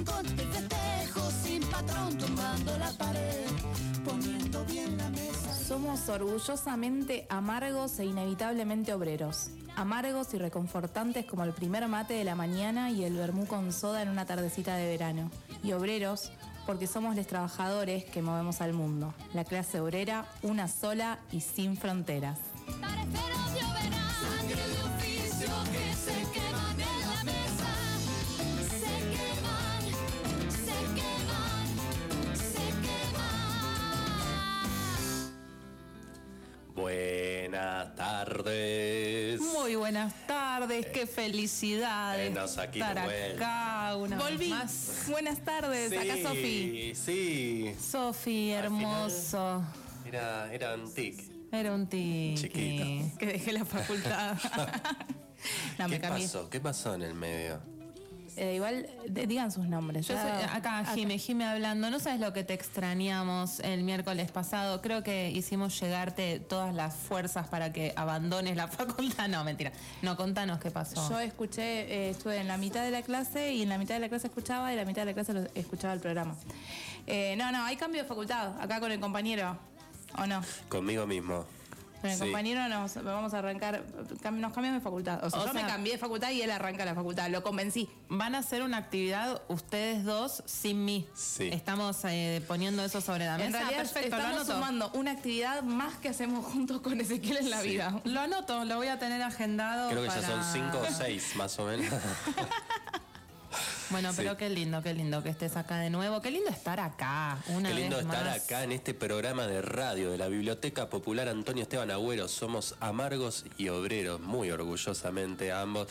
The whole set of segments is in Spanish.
rincón te festejo sin patrón, tumbando la pared, poniendo bien la mesa. Somos orgullosamente amargos e inevitablemente obreros. Amargos y reconfortantes como el primer mate de la mañana y el vermú con soda en una tardecita de verano. Y obreros porque somos los trabajadores que movemos al mundo. La clase obrera, una sola y sin fronteras. Pareceros de oberá, sangre de oficio que se queman en la mesa. Se queman, se queman, se queman. Buenas tardes. Muy buenas tardes, qué felicidad aquí estar de acá una Volví. vez más. Buenas tardes, Sí, acá Sofi. Sí. Sofi, hermoso. Era un tic. Era un tiki. Chiquito. Que dejé la facultad. No, me ¿Qué cambié. pasó? ¿Qué pasó en el medio? Igual, digan sus nombres. Yo soy acá, Jime hablando. No sabes lo que te extrañamos el miércoles pasado. Creo que hicimos llegarte todas las fuerzas para que abandones la facultad. No, mentira. No, contanos qué pasó. Yo escuché, estuve en la mitad de la clase y en la mitad de la clase escuchaba y en la mitad de la clase escuchaba el programa. No, hay cambio de facultad acá con el compañero, ¿o no? Conmigo mismo. Con el Sí. compañero nos vamos a arrancar, nos cambiamos de facultad. O sea, yo me cambié de facultad y él arranca la facultad, lo convencí. Van a hacer una actividad ustedes dos sin mí. Sí. Estamos poniendo eso sobre la mesa. En realidad Perfecto, lo estamos anoto. sumando una actividad más que hacemos juntos con Ezequiel en la Sí. vida. Lo anoto, lo voy a tener agendado. Creo que ya para- son 5 o 6 más o menos. Bueno, pero Sí. qué lindo que estés acá de nuevo. Qué lindo estar acá. Qué lindo vez estar más. acá en este programa de radio de la Biblioteca Popular Antonio Esteban Agüero. Somos amargos y obreros, muy orgullosamente ambos.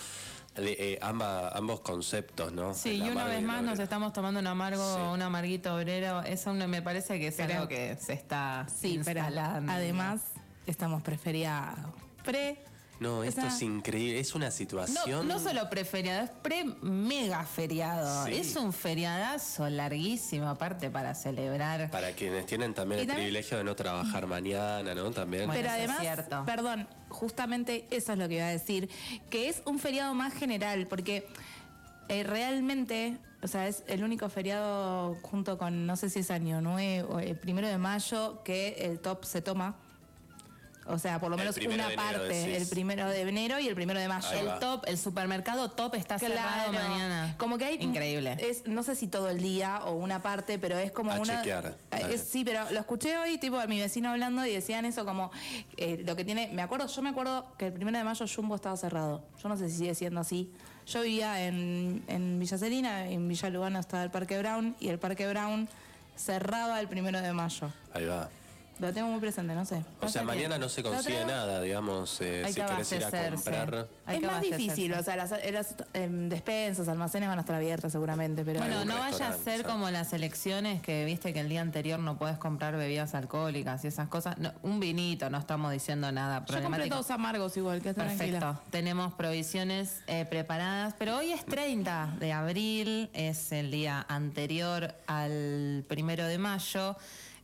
Ambos conceptos, ¿no? Sí, El y una amargo vez el más nos obrero. estamos tomando un amargo, Sí. un amarguito obrero. Eso me parece que es Pero- algo que se está Sí, pero instalando. además estamos preferiados. No, esto es increíble. Es una situación. No solo preferiado, es pre-mega feriado. Sí. Es un feriadazo larguísimo, aparte para celebrar. Para quienes tienen también Y el también- privilegio de no trabajar mañana, ¿no? También. Bueno, Pero eso es además, cierto. perdón, justamente eso es lo que iba a decir, que es un feriado más general, porque realmente, o sea, es el único feriado junto con, no sé si es Año Nuevo, el 1 de mayo, que el top se toma. O sea, por lo El menos 1 una de enero, parte, decís. el 1 de enero y el 1 de mayo. Ahí va. El supermercado top está cerrado mañana. Como que hay increíble. No sé si todo el día o una parte, pero es como A una. chequear. Dale. Sí, pero lo escuché hoy, tipo a mi vecino hablando y decían eso como lo que tiene. Yo me acuerdo que el 1 de mayo Jumbo estaba cerrado. Yo no sé si sigue siendo así. Yo vivía en Villa Celina, en Villa Lugano estaba el Parque Brown y el Parque Brown cerraba el 1 de mayo. Ahí va. Lo tengo muy presente, no sé. O sea, mañana no se consigue nada, digamos, Hay si que querés ir a abastecerse. comprar. Hay Es que más abastecerse. difícil, o sea, las despensas, almacenes van a estar abiertas seguramente, pero Bueno, Algún no vaya a restaurante, ser ¿sabes? como las elecciones que viste que el día anterior no puedes comprar bebidas alcohólicas y esas cosas. No, un vinito, no estamos diciendo nada yo compré problemático. 2 amargos igual, que está Perfecto, tranquila. tenemos provisiones preparadas, pero hoy es 30 de abril, es el día anterior al 1 de mayo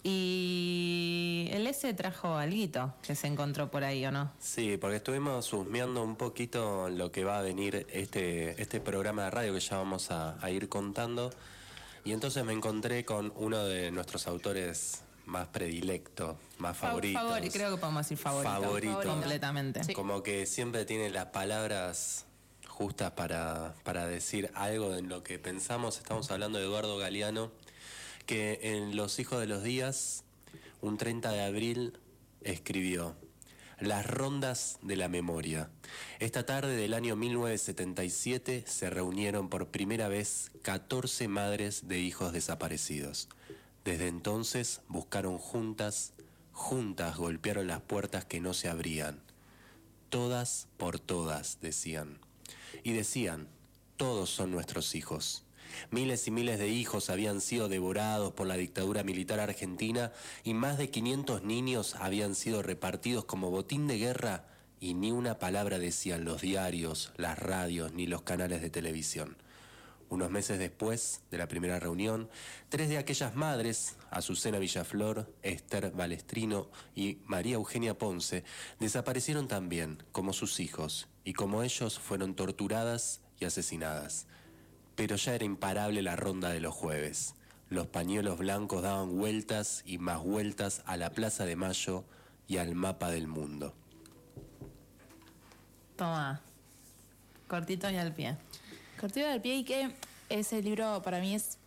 y el S trajo alguito que se encontró por ahí, ¿o no? Sí, porque estuvimos husmeando un poquito lo que va a venir este programa de radio que ya vamos a ir contando. Y entonces me encontré con uno de nuestros autores más predilectos, más favoritos. Creo que podemos decir favorito. Favorito. Completamente. Sí. Como que siempre tiene las palabras justas para decir algo en lo que pensamos. Estamos hablando de Eduardo Galeano, que en Los Hijos de los Días, un 30 de abril, escribió: Las rondas de la memoria. Esta tarde del año 1977 se reunieron por primera vez 14 madres de hijos desaparecidos. Desde entonces buscaron juntas golpearon las puertas que no se abrían. Todas por todas, decían. Y decían, todos son nuestros hijos. Miles y miles de hijos habían sido devorados por la dictadura militar argentina y más de 500 niños habían sido repartidos como botín de guerra y ni una palabra decían los diarios, las radios ni los canales de televisión. Unos meses después de la primera reunión, 3 de aquellas madres, Azucena Villaflor, Esther Balestrino y María Eugenia Ponce, desaparecieron también, como sus hijos, y como ellos fueron torturadas y asesinadas. pero ya era imparable la ronda de los jueves. Los pañuelos blancos daban vueltas y más vueltas a la Plaza de Mayo y al mapa del mundo. Toma. Cortito y al pie. Cortito del pie, y que ese libro para mí es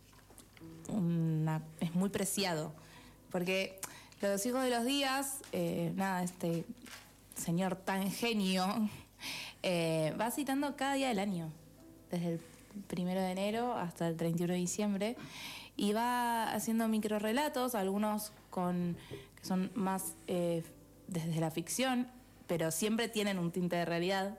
muy preciado. Porque Los hijos de los días, este señor tan genio va citando cada día del año, desde el 1 de enero hasta el 31 de diciembre, y va haciendo microrelatos, algunos que son más desde la ficción, pero siempre tienen un tinte de realidad,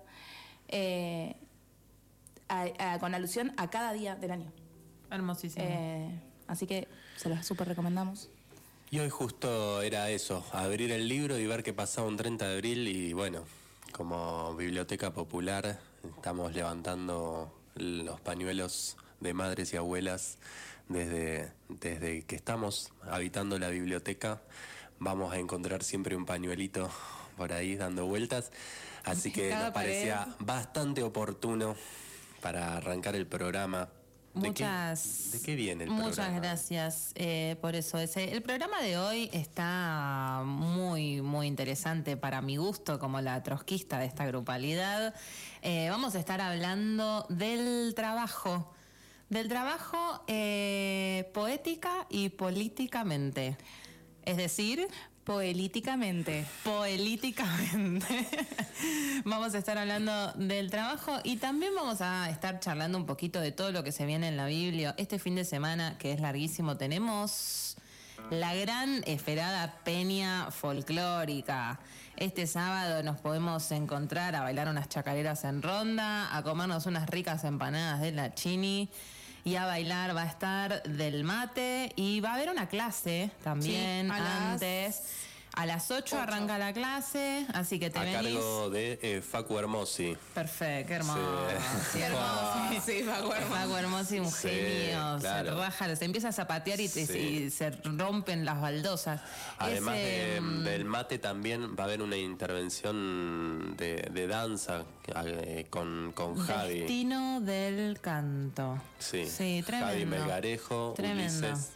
con alusión a cada día del año. Hermosísimo. Así que se los súper recomendamos. Y hoy justo era eso, abrir el libro y ver qué pasaba un 30 de abril y bueno, como Biblioteca Popular estamos levantando los pañuelos de madres y abuelas desde que estamos habitando la biblioteca. Vamos a encontrar siempre un pañuelito por ahí dando vueltas, así que nos parecía bastante oportuno para arrancar el programa. ¿De qué viene el programa? Muchas gracias por eso. El programa de hoy está muy, muy interesante para mi gusto, como la trotskista de esta grupalidad. Vamos a estar hablando del trabajo. Del trabajo poética y políticamente. Es decir... Poelíticamente. Vamos a estar hablando del trabajo y también vamos a estar charlando un poquito de todo lo que se viene en la Biblia. Este fin de semana, que es larguísimo, tenemos la gran esperada peña folclórica. Este sábado nos podemos encontrar a bailar unas chacareras en ronda, a comernos unas ricas empanadas de la Chini. Y a bailar va a estar del mate y va a haber una clase también sí, antes. A las 8 arranca la clase, así que te venís. A cargo de Facu Hermosi. Perfecto, hermoso. Sí. Hermoso. Sí, Facu Hermosi, un genio. Claro. Se raja, se empieza a zapatear y se rompen las baldosas. Además del mate también va a haber una intervención de danza con Javi. Destino del canto. Sí, tremendo. Javi Melgarejo, Tremendo. Ulises.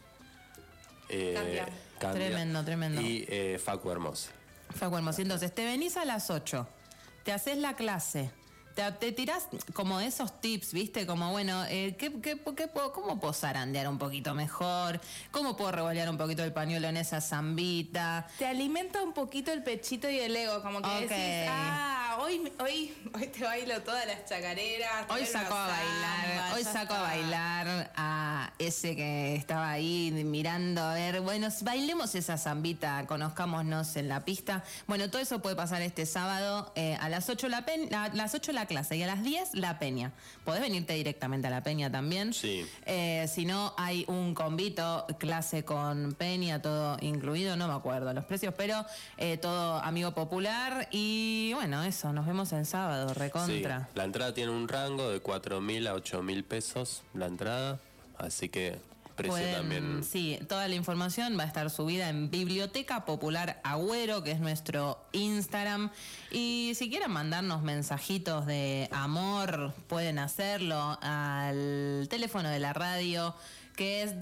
Candia. Tremendo. Y Facu Hermosi. Facu Hermosi. Entonces, te venís a las 8, te haces la clase, te tirás como esos tips, ¿viste? Como, bueno, ¿cómo puedo zarandear un poquito mejor? ¿Cómo puedo revolear un poquito el pañuelo en esa zambita? Te alimenta un poquito el pechito y el ego, como que decís, hoy te bailo todas las chacareras. Hoy saco a bailar a ese que estaba ahí mirando, a ver, bueno, bailemos esa zambita, conozcámonos en la pista. Bueno, todo eso puede pasar este sábado a las 8 la clase y a las 10 la peña. Podés venirte directamente a la peña también. Sí. Si no, hay un convito, clase con peña, todo incluido, no me acuerdo los precios, pero todo amigo popular y bueno, eso, nos vemos el sábado, recontra. Sí, la entrada tiene un rango de 4.000 a 8.000 pesos la entrada, así que precio también. Sí, toda la información va a estar subida en Biblioteca Popular Agüero, que es nuestro Instagram. Y si quieren mandarnos mensajitos de amor, pueden hacerlo al teléfono de la radio, que es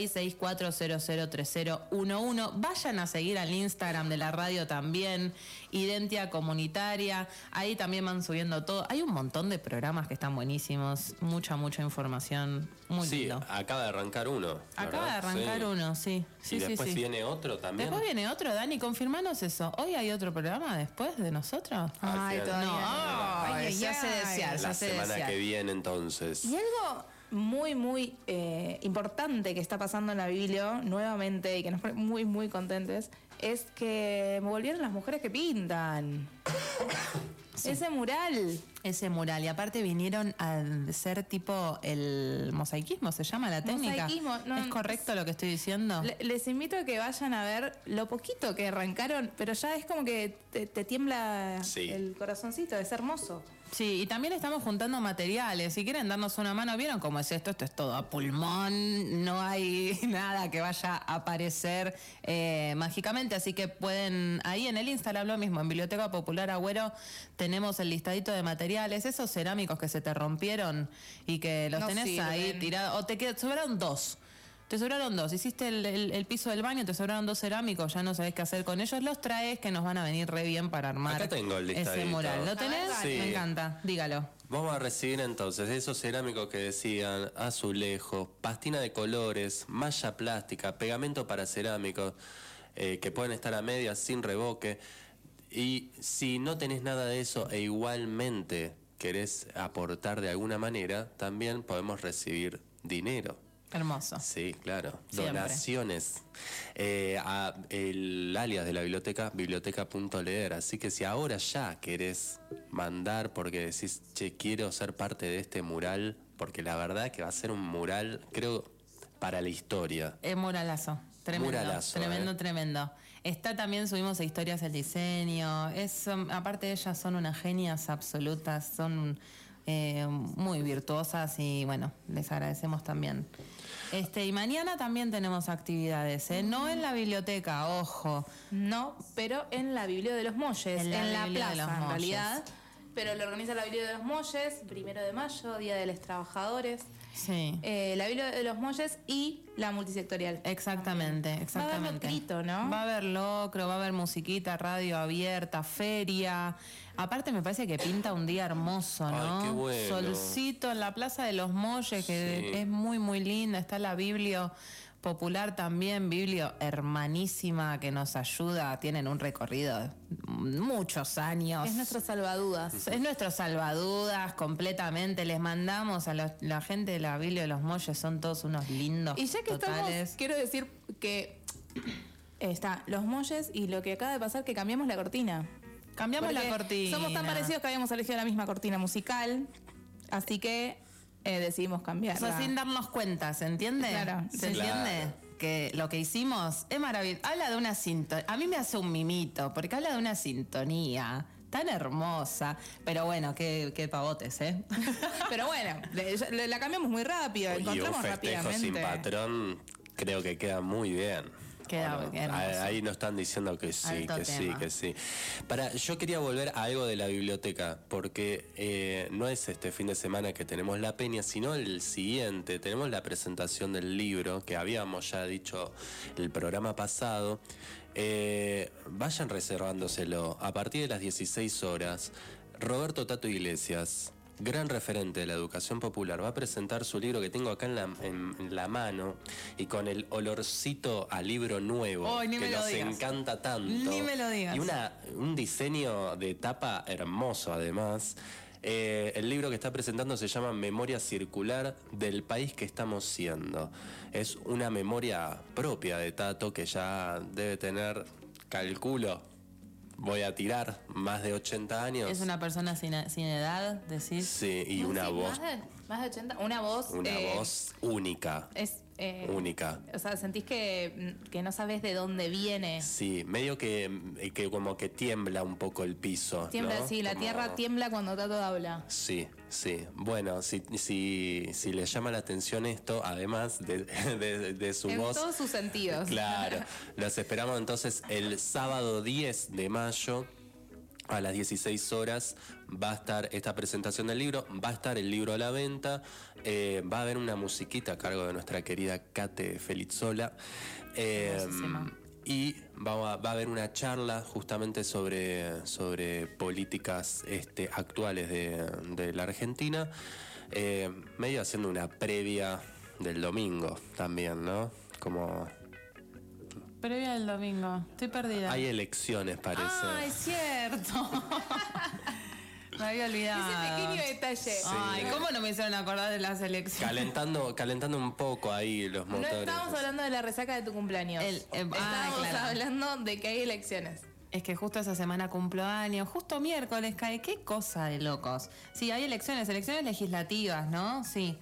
2664003011. Vayan a seguir al Instagram de la radio también, Identia Comunitaria. Ahí también van subiendo todo. Hay un montón de programas que están buenísimos. Mucha información. Muy lindo. Acaba de arrancar uno. Acaba de arrancar uno, sí. Y después viene otro también. Después viene otro, Dani, confirmanos eso. ¿Hoy hay otro programa después de nosotros? Ay, todavía no. Ya se desear, La semana que viene entonces. Y algo muy importante que está pasando en la Biblia nuevamente y que nos pone muy contentes es que volvieron las mujeres que pintan. Sí. Ese mural, y aparte vinieron a ser tipo el mosaicismo, se llama la técnica. Mosaicismo, no, ¿es correcto lo que estoy diciendo? Les invito a que vayan a ver lo poquito que arrancaron, pero ya es como que te tiembla el corazoncito, es hermoso. Sí, y también estamos juntando materiales. Si quieren darnos una mano, ¿vieron cómo es esto? Esto es todo a pulmón, no hay nada que vaya a aparecer mágicamente, así que pueden, ahí en el Instagram lo mismo, en Biblioteca Popular Agüero tenemos el listadito de materiales, esos cerámicos que se te rompieron y que los No tenés sirven. ahí tirados, o sobraron dos. Te sobraron dos, hiciste el piso del baño, te sobraron dos cerámicos, ya no sabés qué hacer con ellos, los traes que nos van a venir re bien para armar Acá tengo el ese listadito. mural. ¿Lo tenés? Sí. Me encanta, dígalo. Vamos a recibir entonces esos cerámicos que decían azulejos, pastina de colores, malla plástica, pegamento para cerámicos, que pueden estar a medias sin revoque. Y si no tenés nada de eso e igualmente querés aportar de alguna manera, también podemos recibir dinero. Hermoso. Sí, claro. Siempre. Donaciones. A el alias de la biblioteca, biblioteca.leer. Así que si ahora ya querés mandar porque decís, che, quiero ser parte de este mural, porque la verdad que va a ser un mural, creo, para la historia. Muralazo. Tremendo. Muralazo, Tremendo. Está también, subimos a Historias del Diseño. Aparte de ellas, son unas genias absolutas, son muy virtuosas y bueno, les agradecemos también. Y mañana también tenemos actividades, no en la biblioteca, ojo. No, pero en la Biblia de los Molles, En en la la Biblia de plaza los en Molles. realidad. Pero lo organiza la Biblia de los Molles, 1 de mayo, Día de los Trabajadores. Sí. La Biblia de los Molles y la multisectorial. Exactamente. Va a haber locrito, ¿no? Va a haber locro, va a haber musiquita, radio abierta, feria. Aparte me parece que pinta un día hermoso, ¿no? Ay, qué bueno. Solcito en la Plaza de los Molles, que Sí. es muy, muy linda. Está la Biblio Popular también, Biblio hermanísima que nos ayuda. Tienen un recorrido de muchos años. Es nuestro salvadudas. Es nuestro salvadudas completamente. Les mandamos a la gente de la Biblia de los Molles, son todos unos lindos. Y ya que totales. estamos, quiero decir que está los Molles y lo que acaba de pasar, que cambiamos la cortina. Cambiamos la Porque cortina. somos tan parecidos que habíamos elegido la misma cortina musical, así que decidimos O cambiarla. sea, sin darnos cuenta, ¿se entiende? Claro, ¿Se sí. entiende? Que lo que hicimos es maravilloso. Habla de una sintonía. A mí me hace un mimito, porque habla de una sintonía tan hermosa. Pero bueno, qué pavotes, ¿eh? Pero bueno, la cambiamos muy rápido, Y un encontramos festejo sin rápidamente. patrón creo que queda muy bien. Queda ¿O no? hermoso. Ahí nos están diciendo que sí, Alto que sí, tema. que sí. Yo quería volver a algo de la biblioteca, porque no es este fin de semana que tenemos la peña, sino el siguiente. Tenemos la presentación del libro, que habíamos ya dicho el programa pasado. Vayan reservándoselo. A partir de las 16 horas, Roberto Tato Iglesias, gran referente de la educación popular, va a presentar su libro que tengo acá en la mano y con el olorcito a libro nuevo Ay, ni que me lo nos digas. encanta tanto. Ni me lo digas. Y un diseño de tapa hermoso además. El libro que está presentando se llama Memoria Circular del país que estamos siendo. Es una memoria propia de Tato que ya debe tener, calculo, voy a tirar, más de 80 años. Es una persona sin edad, decís. Sí, y una Sí, voz, más de 80. Una voz. voz única. Es, Única. O sea, sentís que no sabes de dónde viene. Sí, medio que como que tiembla un poco el piso. Tiembla, ¿no? sí, la Como- tierra tiembla cuando Tato habla. Sí, sí. Bueno, si les llama la atención esto, además de su En voz. todos sus sentidos. Claro. Los esperamos entonces el sábado 10 de mayo. A las 16 horas va a estar esta presentación del libro, va a estar el libro a la venta, va a haber una musiquita a cargo de nuestra querida Kate Felizzola. Hermosísima. Y va a haber una charla justamente sobre políticas actuales de la Argentina, medio haciendo una previa del domingo también, ¿no? Como Previa del domingo. Estoy perdida. hay elecciones, parece. Ah, es cierto. Me había olvidado. Ese pequeño detalle. Ay, ¿cómo no me hicieron acordar de las elecciones? Calentando un poco ahí los No motores. estamos hablando de la resaca de tu cumpleaños. Estamos claro. hablando de que hay elecciones. Es que justo esa semana cumplo años, justo miércoles cae. Qué cosa de locos. Sí, hay elecciones legislativas, ¿no? Sí.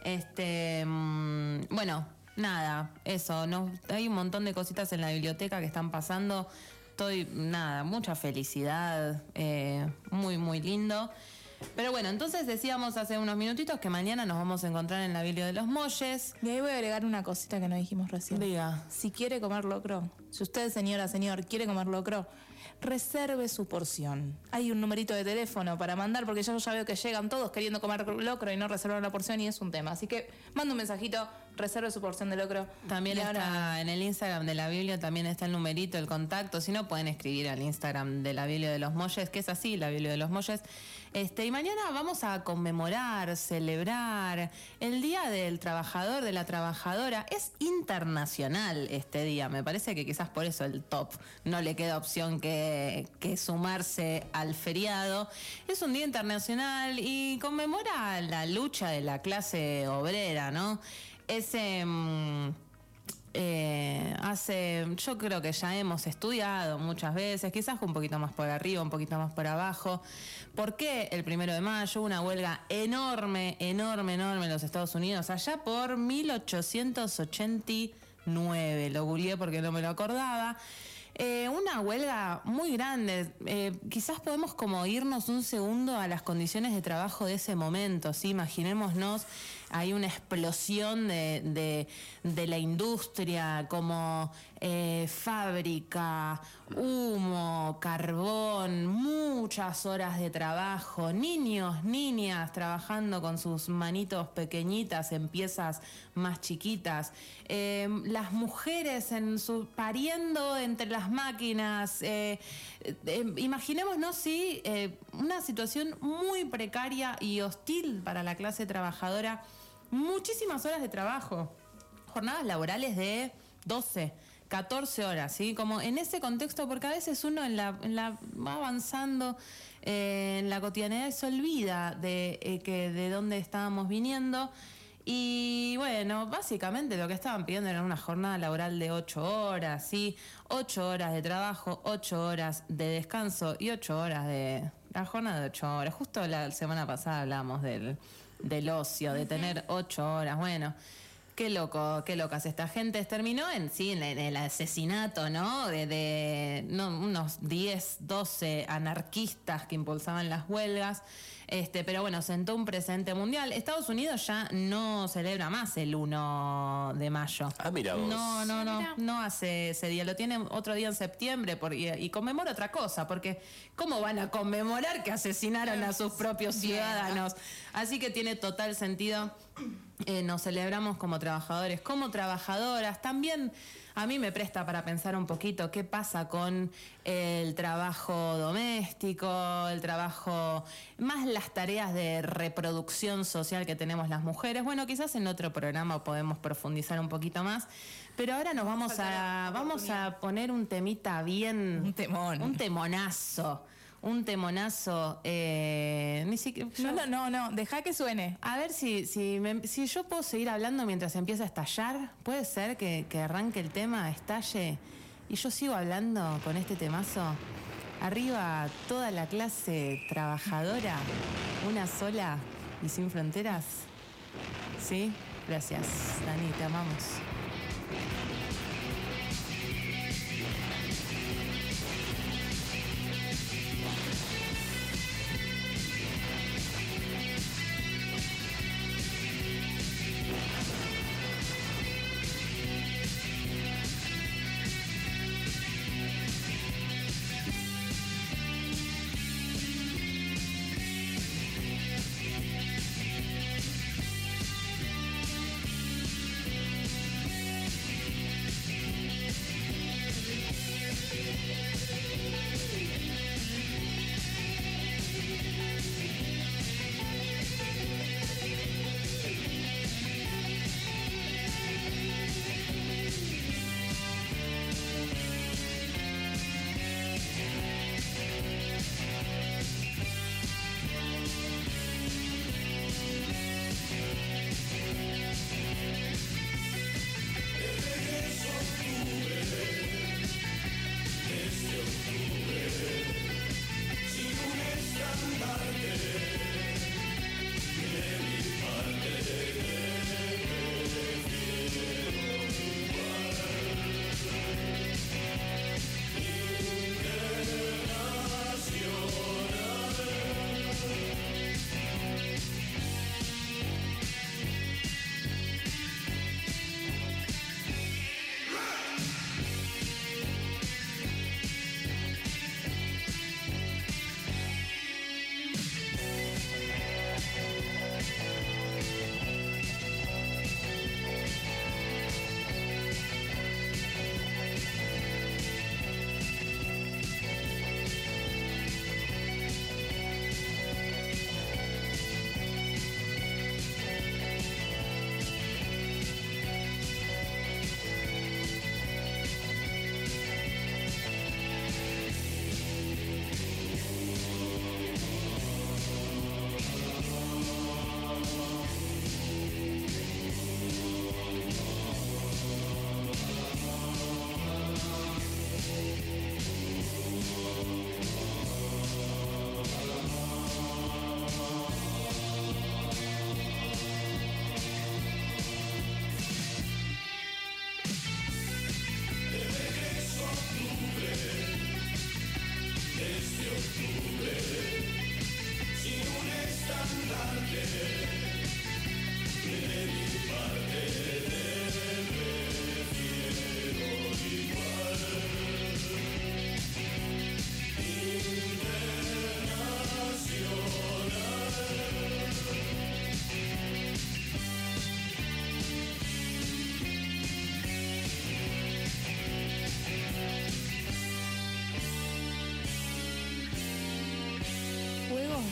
Bueno, nada, eso. Hay un montón de cositas en la biblioteca que están pasando. Mucha felicidad, muy, muy lindo. Pero bueno, entonces decíamos hace unos minutitos que mañana nos vamos a encontrar en la Biblia de los Molles. Y ahí voy a agregar una cosita que no dijimos recién. Diga. Si quiere comer locro, si usted, señora, señor, quiere comer locro, reserve su porción. Hay un numerito de teléfono para mandar, porque yo ya veo que llegan todos queriendo comer locro y no reservar la porción, y es un tema. Así que manda un mensajito, reserve su porción de locro. También Y está en el Instagram de la Biblia, también está el numerito, el contacto. Si no, pueden escribir al Instagram de la Biblia de los Molles, que es así, la Biblia de los Molles. Y mañana vamos a conmemorar, celebrar el Día del Trabajador, de la Trabajadora. Es internacional este día, me parece que quizás por eso el top no le queda opción que sumarse al feriado. Es un día internacional y conmemora la lucha de la clase obrera, ¿no? Yo creo que ya hemos estudiado muchas veces, quizás un poquito más por arriba, un poquito más por abajo. ¿Por qué el 1 de mayo? Una huelga enorme en los Estados Unidos, allá por 1889. Lo googleé porque no me lo acordaba. Una huelga muy grande. Quizás podemos como irnos un segundo a las condiciones de trabajo de ese momento, ¿sí? Imaginémonos, hay una explosión de la industria, como fábrica, humo, carbón, muchas horas de trabajo, niños, niñas trabajando con sus manitos pequeñitas en piezas más chiquitas, las mujeres pariendo entre las máquinas. Imaginémonos, sí, una situación muy precaria y hostil para la clase trabajadora, muchísimas horas de trabajo, jornadas laborales de 12, 14 horas, ¿sí? Como en ese contexto, porque a veces uno va avanzando en la cotidianidad y se olvida de dónde estábamos viniendo. Y bueno, básicamente lo que estaban pidiendo era una jornada laboral de 8 horas, ¿sí? 8 horas de trabajo, 8 horas de descanso y 8 horas de... La jornada de 8 horas. Justo la semana pasada hablábamos del ocio, de tener 8 horas. Bueno, qué locas esta gente. Terminó en el asesinato, ¿no? De unos 10, 12 anarquistas que impulsaban las huelgas. Pero bueno, sentó un precedente mundial. Estados Unidos ya no celebra más el 1 de mayo. Ah, mira vos. No hace ese día. Lo tiene otro día en septiembre y conmemora otra cosa, porque ¿cómo van a conmemorar que asesinaron a sus propios ciudadanos? Así que tiene total sentido. Nos celebramos como trabajadores, como trabajadoras. También a mí me presta para pensar un poquito qué pasa con el trabajo doméstico, el trabajo, más las tareas de reproducción social que tenemos las mujeres. Bueno, quizás en otro programa podemos profundizar un poquito más, pero ahora nos vamos a poner un temita bien... Un temón. Un temonazo. Ni siquiera... No, deja que suene. A ver si yo puedo seguir hablando mientras empieza a estallar. ¿Puede ser que arranque el tema, estalle, y yo sigo hablando con este temazo? Arriba toda la clase trabajadora, una sola y sin fronteras. ¿Sí? Gracias, Dani, te amamos.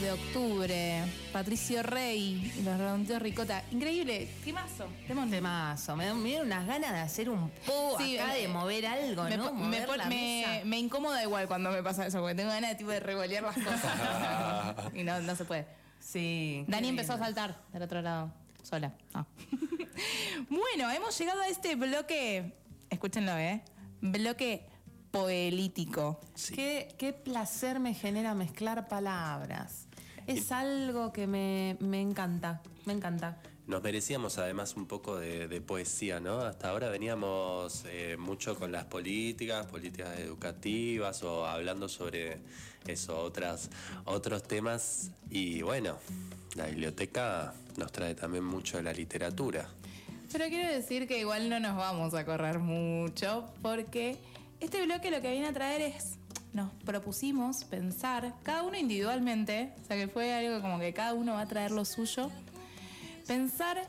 de Octubre, Patricio Rey y los Redonditos Ricota. Increíble, temazo, temón. Temazo. Me dan unas ganas de hacer un Sí, acá, de mover algo, ¿no? Mover la mesa. me incomoda igual cuando me pasa eso, porque tengo ganas de, tipo, de revolear las cosas. Y no se puede. Sí. Dani empezó a saltar del otro lado, sola. No. Bueno, hemos llegado a este bloque, escúchenlo, bloque poelítico. Sí. Qué placer me genera mezclar palabras. Es algo que me encanta, me encanta. Nos merecíamos además un poco de poesía, ¿no? Hasta ahora veníamos mucho con las políticas educativas o hablando sobre eso, otros temas. Y bueno, la biblioteca nos trae también mucho de la literatura. Pero quiero decir que igual no nos vamos a correr mucho, porque este bloque lo que viene a traer es, nos propusimos pensar, cada uno individualmente, o sea que fue algo como que cada uno va a traer lo suyo, pensar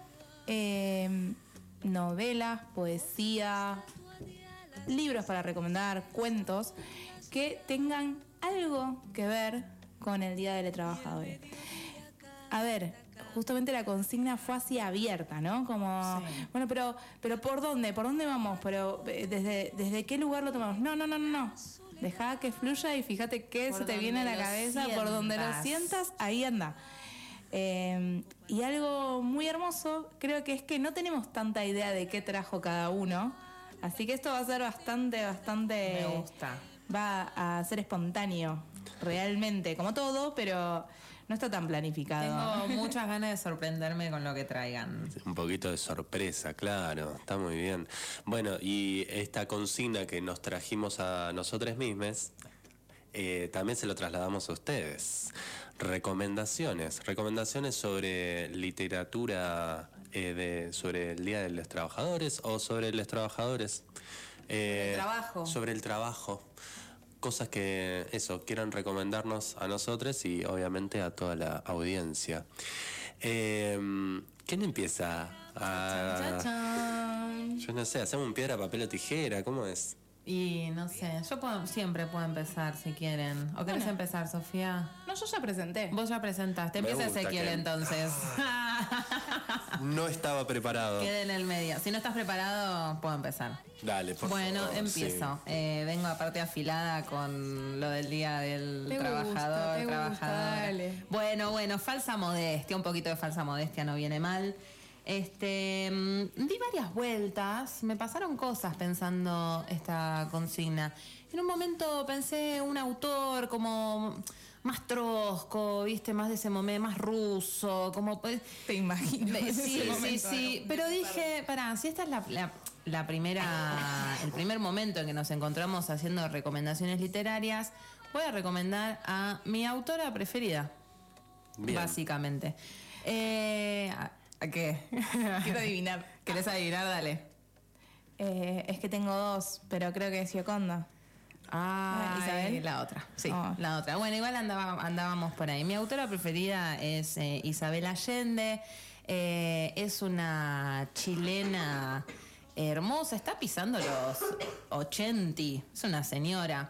novelas, poesía, libros para recomendar, cuentos, que tengan algo que ver con el Día del Trabajador. A ver, justamente la consigna fue así abierta, ¿no? Como, Sí. bueno, pero ¿por dónde? ¿Por dónde vamos? Pero ¿desde qué lugar lo tomamos? No. Dejá que fluya y fíjate qué Por se te donde viene a la lo cabeza, por donde lo sientas. sientas, ahí anda. Y algo muy hermoso, creo que es que no tenemos tanta idea de qué trajo cada uno, así que esto va a ser bastante... Me gusta. Va a ser espontáneo, realmente, como todo, pero no está tan planificado. Tengo muchas ganas de sorprenderme con lo que traigan. Un poquito de sorpresa, claro, está muy bien. Bueno, y esta consigna que nos trajimos a nosotros mismos, también se lo trasladamos a ustedes. Recomendaciones sobre literatura, sobre el Día de los Trabajadores o sobre los trabajadores. El trabajo. Sobre el trabajo. Cosas que, quieran recomendarnos a nosotros y obviamente a toda la audiencia. ¿Quién empieza? Chachán. Yo no sé, hacemos un piedra, papel o tijera, ¿cómo es? Y no sé, siempre puedo empezar si quieren. ¿O querés empezar, Sofía? No, yo ya presenté. Vos ya presentaste. Me Empieza gusta Ezequiel que- entonces. No estaba preparado. Quede en el medio. Si no estás preparado, puedo empezar. Dale, por Bueno, favor. empiezo. Vengo aparte afilada con lo del Día del Te Trabajador, gusta, trabajadora. dale. Bueno, falsa modestia, un poquito de falsa modestia no viene mal. Di varias vueltas, me pasaron cosas pensando esta consigna. En un momento pensé un autor como más trosco, viste, más de ese momento, más ruso, como pues, Te imagino. Sí, pero dije, pará, si esta es la primera, el primer momento en que nos encontramos haciendo recomendaciones literarias, voy a recomendar a mi autora preferida, Bien. básicamente. ¿A qué? Quiero adivinar. ¿Querés adivinar? Dale. Es que tengo dos, pero creo que es Gioconda. Isabel. La otra. Sí, Oh. la otra. Bueno, igual andábamos por ahí. Mi autora preferida es Isabel Allende. Es una chilena hermosa. Está pisando los 80. Es una señora.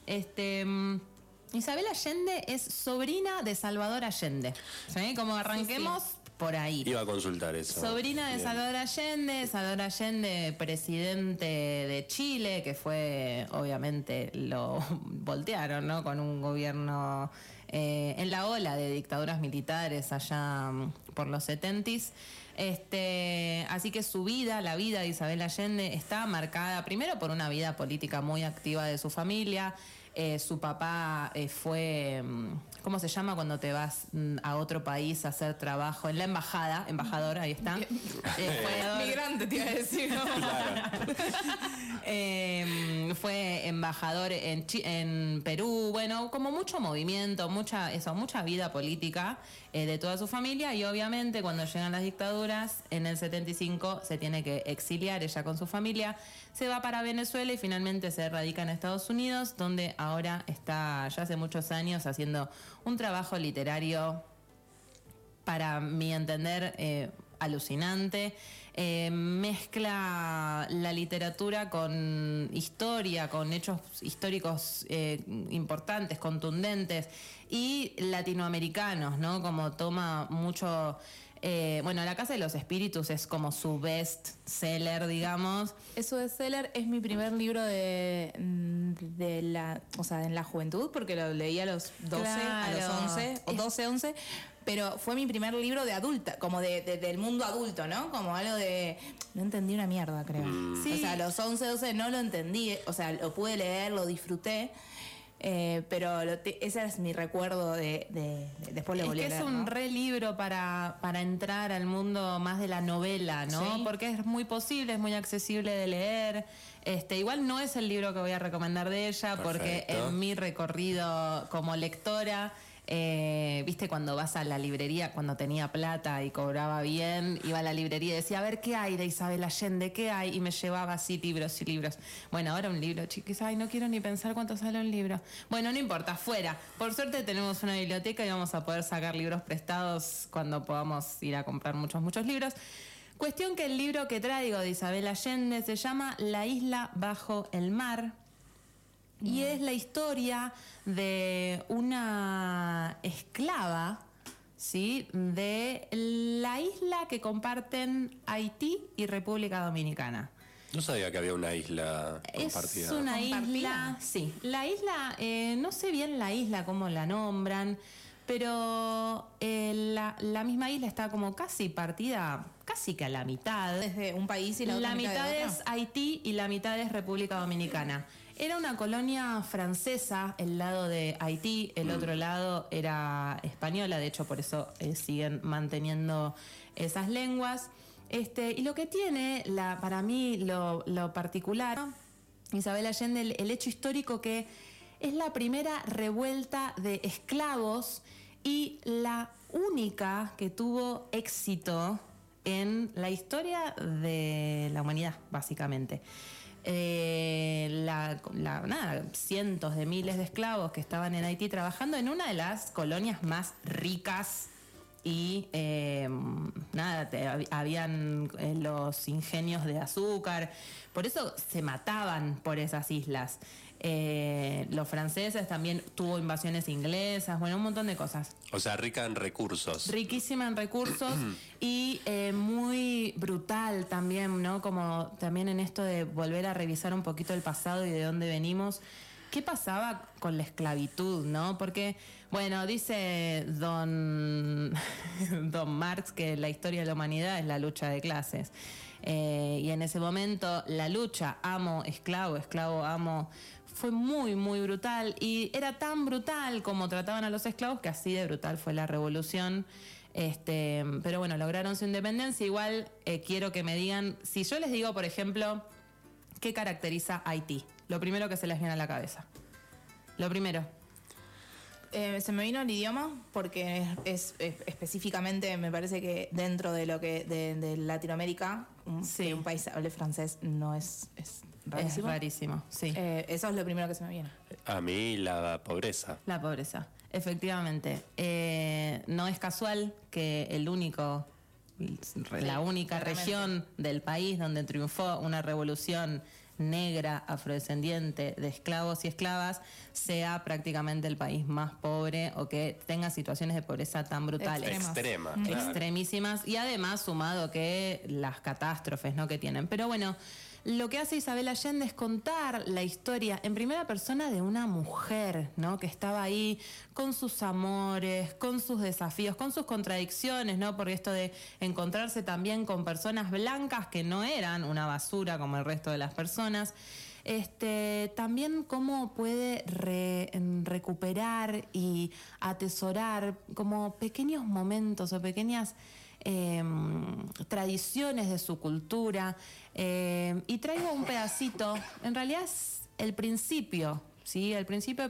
Isabel Allende es sobrina de Salvador Allende. ¿Sí? Como arranquemos por ahí. Iba a consultar eso. Sobrina de Bien. Salvador Allende, presidente de Chile, que fue, obviamente, lo voltearon, ¿no? Con un gobierno en la ola de dictaduras militares allá por los 70s. Así que su vida, la vida de Isabel Allende, está marcada primero por una vida política muy activa de su familia. Su papá fue, ¿cómo se llama cuando te vas a otro país a hacer trabajo? En la embajada, embajador, ahí está. Migrante, te iba a decir. Fue embajador en Perú, bueno, como mucho movimiento, mucha vida política de toda su familia, y obviamente cuando llegan las dictaduras, en el 75 se tiene que exiliar ella con su familia, se va para Venezuela y finalmente se radica en Estados Unidos, donde ahora está ya hace muchos años haciendo un trabajo literario, para mi entender, alucinante. Mezcla la literatura con historia, con hechos históricos importantes, contundentes y latinoamericanos, ¿no? Como toma mucho... La Casa de los Espíritus es como su best seller, digamos. Eso de Seller es mi primer libro en la juventud, porque lo leí a los 12, a los Claro. 11, o 12, 11, pero fue mi primer libro de adulta, como del mundo adulto, ¿no? Como algo de... No entendí una mierda, creo. Sí. O sea, a los 11, 12 no lo entendí, o sea, lo pude leer, lo disfruté, pero ese es mi recuerdo de después lo Es volví que a leer, es un ¿no? re libro para entrar al mundo más de la novela, ¿no? Sí. Porque es muy posible, es muy accesible de leer. Igual no es el libro que voy a recomendar de ella, porque Perfecto. en mi recorrido como lectora, viste, cuando vas a la librería, cuando tenía plata y cobraba bien, iba a la librería y decía, a ver, ¿qué hay de Isabel Allende? ¿Qué hay? Y me llevaba así libros y libros. Bueno, ahora un libro, chiquis, ay, no quiero ni pensar cuánto sale un libro. Bueno, no importa, fuera. Por suerte tenemos una biblioteca y vamos a poder sacar libros prestados cuando podamos ir a comprar muchos libros. Cuestión que el libro que traigo de Isabel Allende se llama La isla bajo el mar. Y es la historia de una esclava, ¿sí? De la isla que comparten Haití y República Dominicana. No sabía que había una isla compartida. Es una ¿Compartida? isla, sí. La isla, no sé bien la isla cómo la nombran, pero la misma isla está como casi partida, casi que a la mitad. Desde un país y la otra La mitad de es otro. Haití y la mitad es República Dominicana. Era una colonia francesa, el lado de Haití, el otro lado era española, de hecho por eso siguen manteniendo esas lenguas. Y lo que tiene, para mí, lo particular, Isabel Allende, el hecho histórico que es la primera revuelta de esclavos y la única que tuvo éxito en la historia de la humanidad, básicamente. Cientos de miles de esclavos que estaban en Haití trabajando en una de las colonias más ricas y habían los ingenios de azúcar, por eso se mataban por esas islas. Los franceses también tuvo invasiones inglesas, bueno, un montón de cosas. O sea, rica en recursos. Riquísima en recursos y muy brutal también, ¿no? Como también en esto de volver a revisar un poquito el pasado y de dónde venimos. ¿Qué pasaba con la esclavitud, no? Porque, bueno, dice don Marx que la historia de la humanidad es la lucha de clases. Y en ese momento la lucha amo, esclavo, amo, fue muy, muy brutal. Y era tan brutal como trataban a los esclavos que así de brutal fue la revolución. Pero bueno, lograron su independencia. Igual quiero que me digan, si yo les digo, por ejemplo, ¿qué caracteriza a Haití? Lo primero que se les viene a la cabeza. Lo primero. Se me vino el idioma porque es específicamente, me parece que dentro de lo que de Latinoamérica, Sí. que un país hable francés no es rarísimo. Es rarísimo, sí. Eso es lo primero que se me viene. A mí la pobreza. La pobreza, efectivamente. No es casual que la única claramente. región del país donde triunfó una revolución negra, afrodescendiente, de esclavos y esclavas, sea prácticamente el país más pobre o que tenga situaciones de pobreza tan brutales. Extrema. claro. Extremísimas, y además sumado que las catástrofes, ¿no?, que tienen. Pero bueno, lo que hace Isabel Allende es contar la historia en primera persona de una mujer, ¿no?, que estaba ahí con sus amores, con sus desafíos, con sus contradicciones, ¿no?, porque esto de encontrarse también con personas blancas que no eran una basura como el resto de las personas. También cómo puede recuperar y atesorar como pequeños momentos o pequeñas tradiciones de su cultura. Y traigo un pedacito, en realidad es el principio, ¿sí? El principio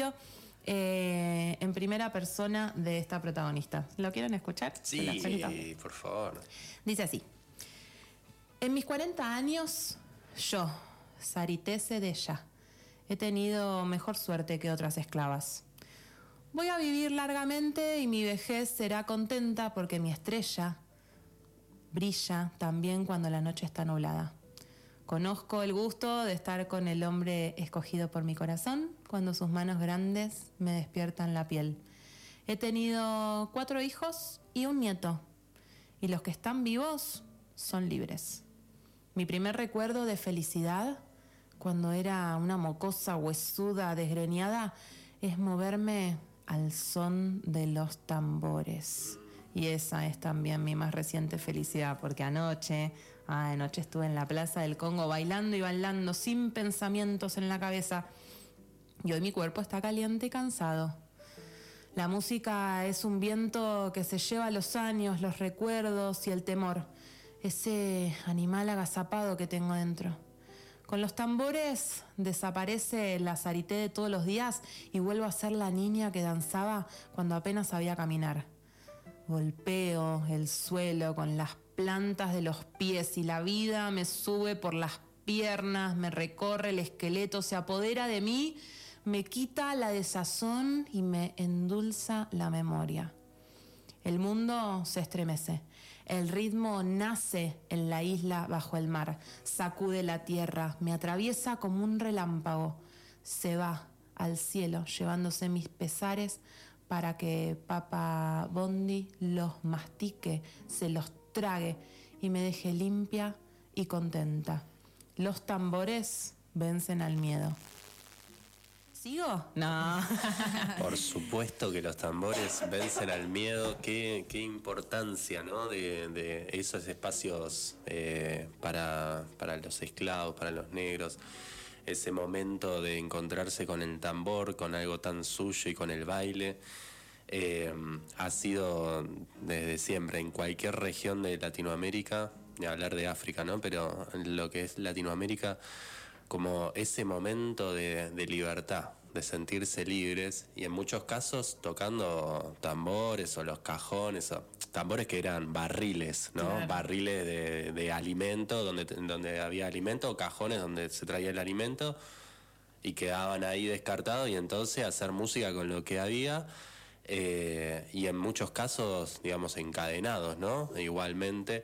en primera persona de esta protagonista. ¿Lo quieren escuchar? Se las cuento. Sí, por favor. Dice así: en mis 40 años, yo, Sarité Sedella, he tenido mejor suerte que otras esclavas. Voy a vivir largamente y mi vejez será contenta porque mi estrella brilla también cuando la noche está nublada. Conozco el gusto de estar con el hombre escogido por mi corazón cuando sus manos grandes me despiertan la piel. He tenido 4 hijos y un nieto, y los que están vivos son libres. Mi primer recuerdo de felicidad, cuando era una mocosa huesuda desgreñada, es moverme al son de los tambores. Y esa es también mi más reciente felicidad, porque anoche estuve en la Plaza del Congo bailando y bailando sin pensamientos en la cabeza. Y hoy mi cuerpo está caliente y cansado. La música es un viento que se lleva los años, los recuerdos y el temor. Ese animal agazapado que tengo dentro. Con los tambores desaparece la zarité de todos los días y vuelvo a ser la niña que danzaba cuando apenas sabía caminar. Golpeo el suelo con las plantas de los pies y la vida me sube por las piernas, me recorre el esqueleto, se apodera de mí, me quita la desazón y me endulza la memoria. El mundo se estremece. El ritmo nace en la isla bajo el mar, sacude la tierra, me atraviesa como un relámpago. Se va al cielo llevándose mis pesares para que Papa Bondi los mastique, se los trague y me deje limpia y contenta. Los tambores vencen al miedo. ¿Sigo? No. Por supuesto que los tambores vencen al miedo. Qué importancia, ¿no? De esos espacios para los esclavos, para los negros. Ese momento de encontrarse con el tambor, con algo tan suyo y con el baile. Ha sido desde siempre, en cualquier región de Latinoamérica, ni hablar de África, ¿no? Pero en lo que es Latinoamérica, como ese momento de libertad, de sentirse libres, y en muchos casos tocando tambores o los cajones, o tambores que eran barriles, ¿no? Claro. Barriles de alimento, donde había alimento, o cajones donde se traía el alimento, y quedaban ahí descartados, y entonces hacer música con lo que había, y en muchos casos, digamos, encadenados, ¿no? Igualmente.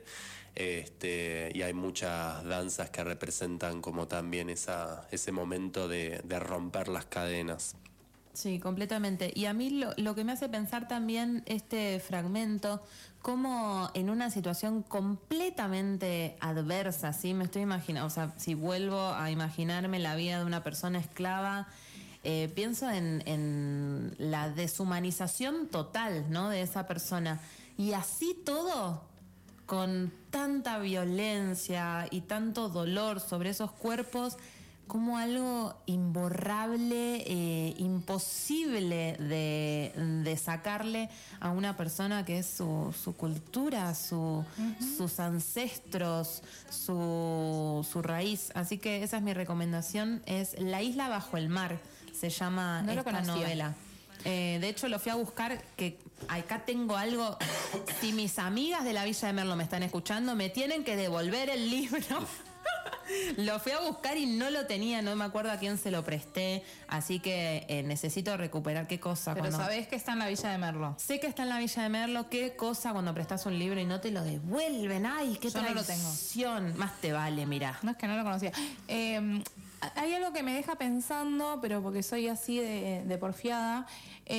Y hay muchas danzas que representan como también ese momento de romper las cadenas. Sí, completamente. Y a mí lo que me hace pensar también este fragmento, como en una situación completamente adversa, ¿sí? Me estoy imaginando, o sea, si vuelvo a imaginarme la vida de una persona esclava, pienso en la deshumanización total, ¿no? De esa persona. Y así todo, con tanta violencia y tanto dolor sobre esos cuerpos, como algo imborrable, imposible de sacarle a una persona que es su cultura, sus ancestros, su raíz. Así que esa es mi recomendación, es La isla bajo el mar, se llama esta novela. De hecho, lo fui a buscar, que acá tengo algo. Si mis amigas de la Villa de Merlo me están escuchando, me tienen que devolver el libro. Lo fui a buscar y no lo tenía, no me acuerdo a quién se lo presté, así que necesito recuperar qué cosa. Pero sabés que está en la Villa de Merlo. Sé que está en la Villa de Merlo, qué cosa cuando prestás un libro y no te lo devuelven. Ay, qué traición. Yo no lo tengo. Más te vale, mirá. No, es que no lo conocía. Hay algo que me deja pensando, pero porque soy así de porfiada,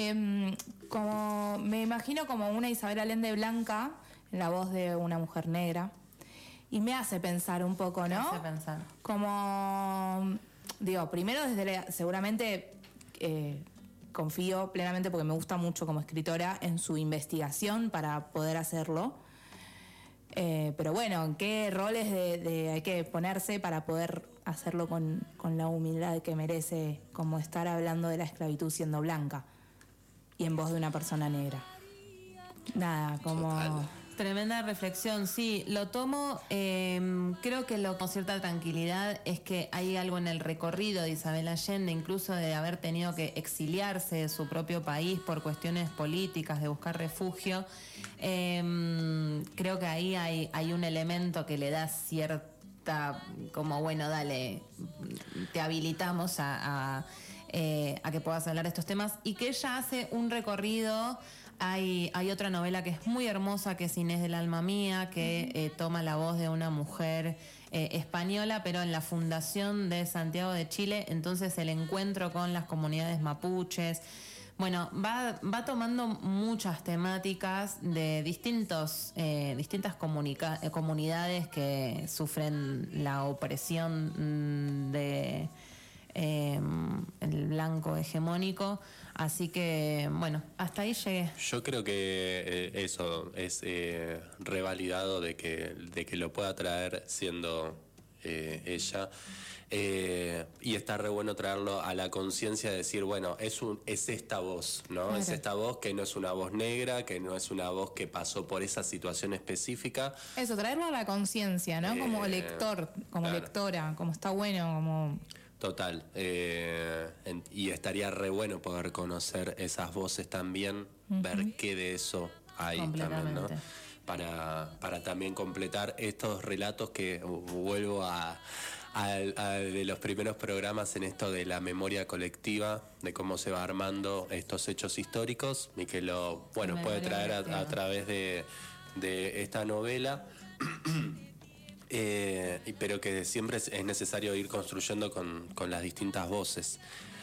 como me imagino como una Isabel Allende blanca, en la voz de una mujer negra. Y me hace pensar un poco, ¿no? Me hace pensar. Como, digo, primero seguramente confío plenamente, porque me gusta mucho como escritora, en su investigación para poder hacerlo. Pero bueno, ¿en qué roles hay que ponerse para poder hacerlo con la humildad que merece, como estar hablando de la esclavitud siendo blanca y en voz de una persona negra? Nada, como... Total. Tremenda reflexión, sí, lo tomo, creo que con cierta tranquilidad es que hay algo en el recorrido de Isabel Allende, incluso de haber tenido que exiliarse de su propio país por cuestiones políticas, de buscar refugio. Creo que ahí hay un elemento que le da cierta, como bueno, dale, te habilitamos a que puedas hablar de estos temas, y que ella hace un recorrido Hay otra novela que es muy hermosa, que es Inés del alma mía, que toma la voz de una mujer española, pero en la fundación de Santiago de Chile, entonces el encuentro con las comunidades mapuches. Bueno, va tomando muchas temáticas de distintas comunidades que sufren la opresión de el blanco hegemónico. Así que, bueno, hasta ahí llegué. Yo creo que eso es revalidado de que lo pueda traer siendo ella. Y está re bueno traerlo a la conciencia de decir, bueno, es esta voz, ¿no? Claro. Es esta voz que no es una voz negra, que no es una voz que pasó por esa situación específica. Eso, traerlo a la conciencia, ¿no? Como lector, como claro. lectora, como está bueno, como... Total. Y estaría re bueno poder conocer esas voces también, ver qué de eso hay también, ¿no? Completamente. Para también completar estos relatos que vuelvo a de los primeros programas en esto de la memoria colectiva, de cómo se va armando estos hechos históricos y que lo puede Memoria traer colectiva. a través de esta novela. Pero que siempre es necesario ir construyendo con las distintas voces.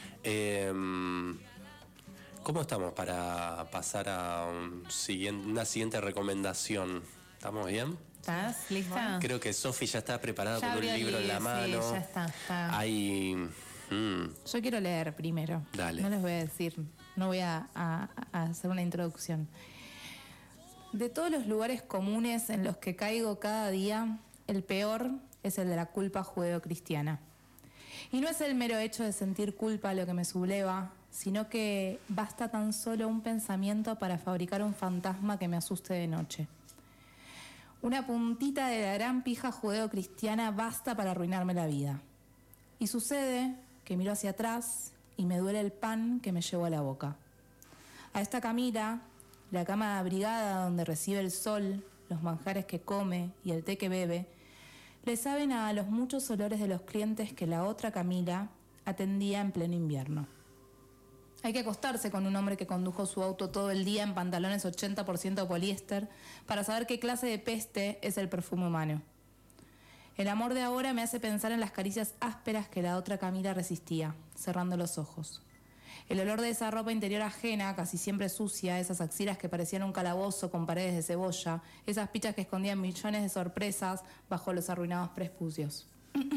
¿Cómo estamos para pasar a una siguiente recomendación? ¿Estamos bien? ¿Estás lista? Creo que Sofi ya está preparada Ya con un abrió el libro en la libro, sí, mano. ya está. Hay... Yo quiero leer primero. Dale. No les voy a decir, no voy a hacer una introducción. De todos los lugares comunes en los que caigo cada día, el peor es el de la culpa judeocristiana. Y no es el mero hecho de sentir culpa lo que me subleva, sino que basta tan solo un pensamiento para fabricar un fantasma que me asuste de noche. Una puntita de la gran pija judeocristiana basta para arruinarme la vida. Y sucede que miro hacia atrás y me duele el pan que me llevo a la boca. A esta Camila, la cama abrigada donde recibe el sol, los manjares que come y el té que bebe, le saben a los muchos olores de los clientes que la otra Camila atendía en pleno invierno. Hay que acostarse con un hombre que condujo su auto todo el día en pantalones 80% poliéster para saber qué clase de peste es el perfume humano. El amor de ahora me hace pensar en las caricias ásperas que la otra Camila resistía, cerrando los ojos. El olor de esa ropa interior ajena, casi siempre sucia, esas axilas que parecían un calabozo con paredes de cebolla, esas pichas que escondían millones de sorpresas bajo los arruinados prepucios.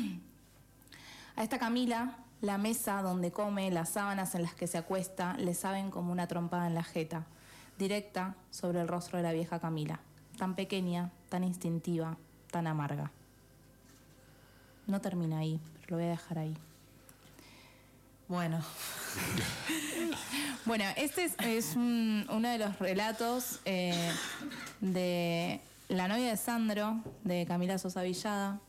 A esta Camila, la mesa donde come, las sábanas en las que se acuesta, le saben como una trompada en la jeta, directa sobre el rostro de la vieja Camila, tan pequeña, tan instintiva, tan amarga. No termina ahí, pero lo voy a dejar ahí. Bueno, Bueno, este es uno de los relatos de La novia de Sandro, de Camila Sosa Villada.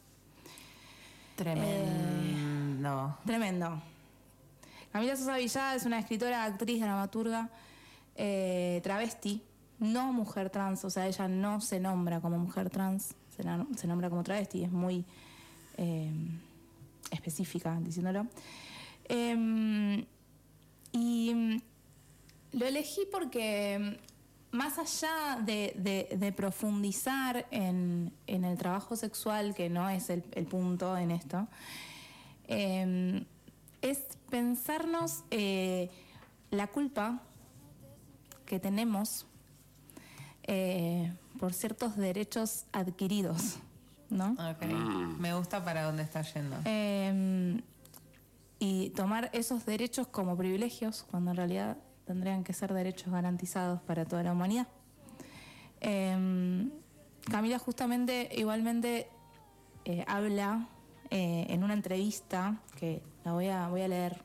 tremendo. Tremendo. Camila Sosa Villada es una escritora, actriz, dramaturga, travesti, no mujer trans, o sea, ella no se nombra como mujer trans, se nombra como travesti, es muy específica diciéndolo. Y lo elegí porque más allá de profundizar en el trabajo sexual, que no es el punto en esto, es pensarnos la culpa que tenemos por ciertos derechos adquiridos, ¿no? Ok, me gusta para dónde está yendo. Y tomar esos derechos como privilegios, cuando en realidad tendrían que ser derechos garantizados para toda la humanidad. Camila justamente, igualmente, habla en una entrevista, que la voy a leer,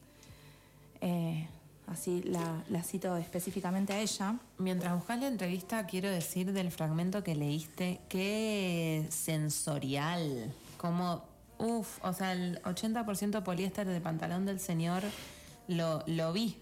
así la cito específicamente a ella. Mientras buscas la entrevista, quiero decir del fragmento que leíste, qué sensorial, como, o sea, el 80% poliéster del pantalón del señor, lo vi,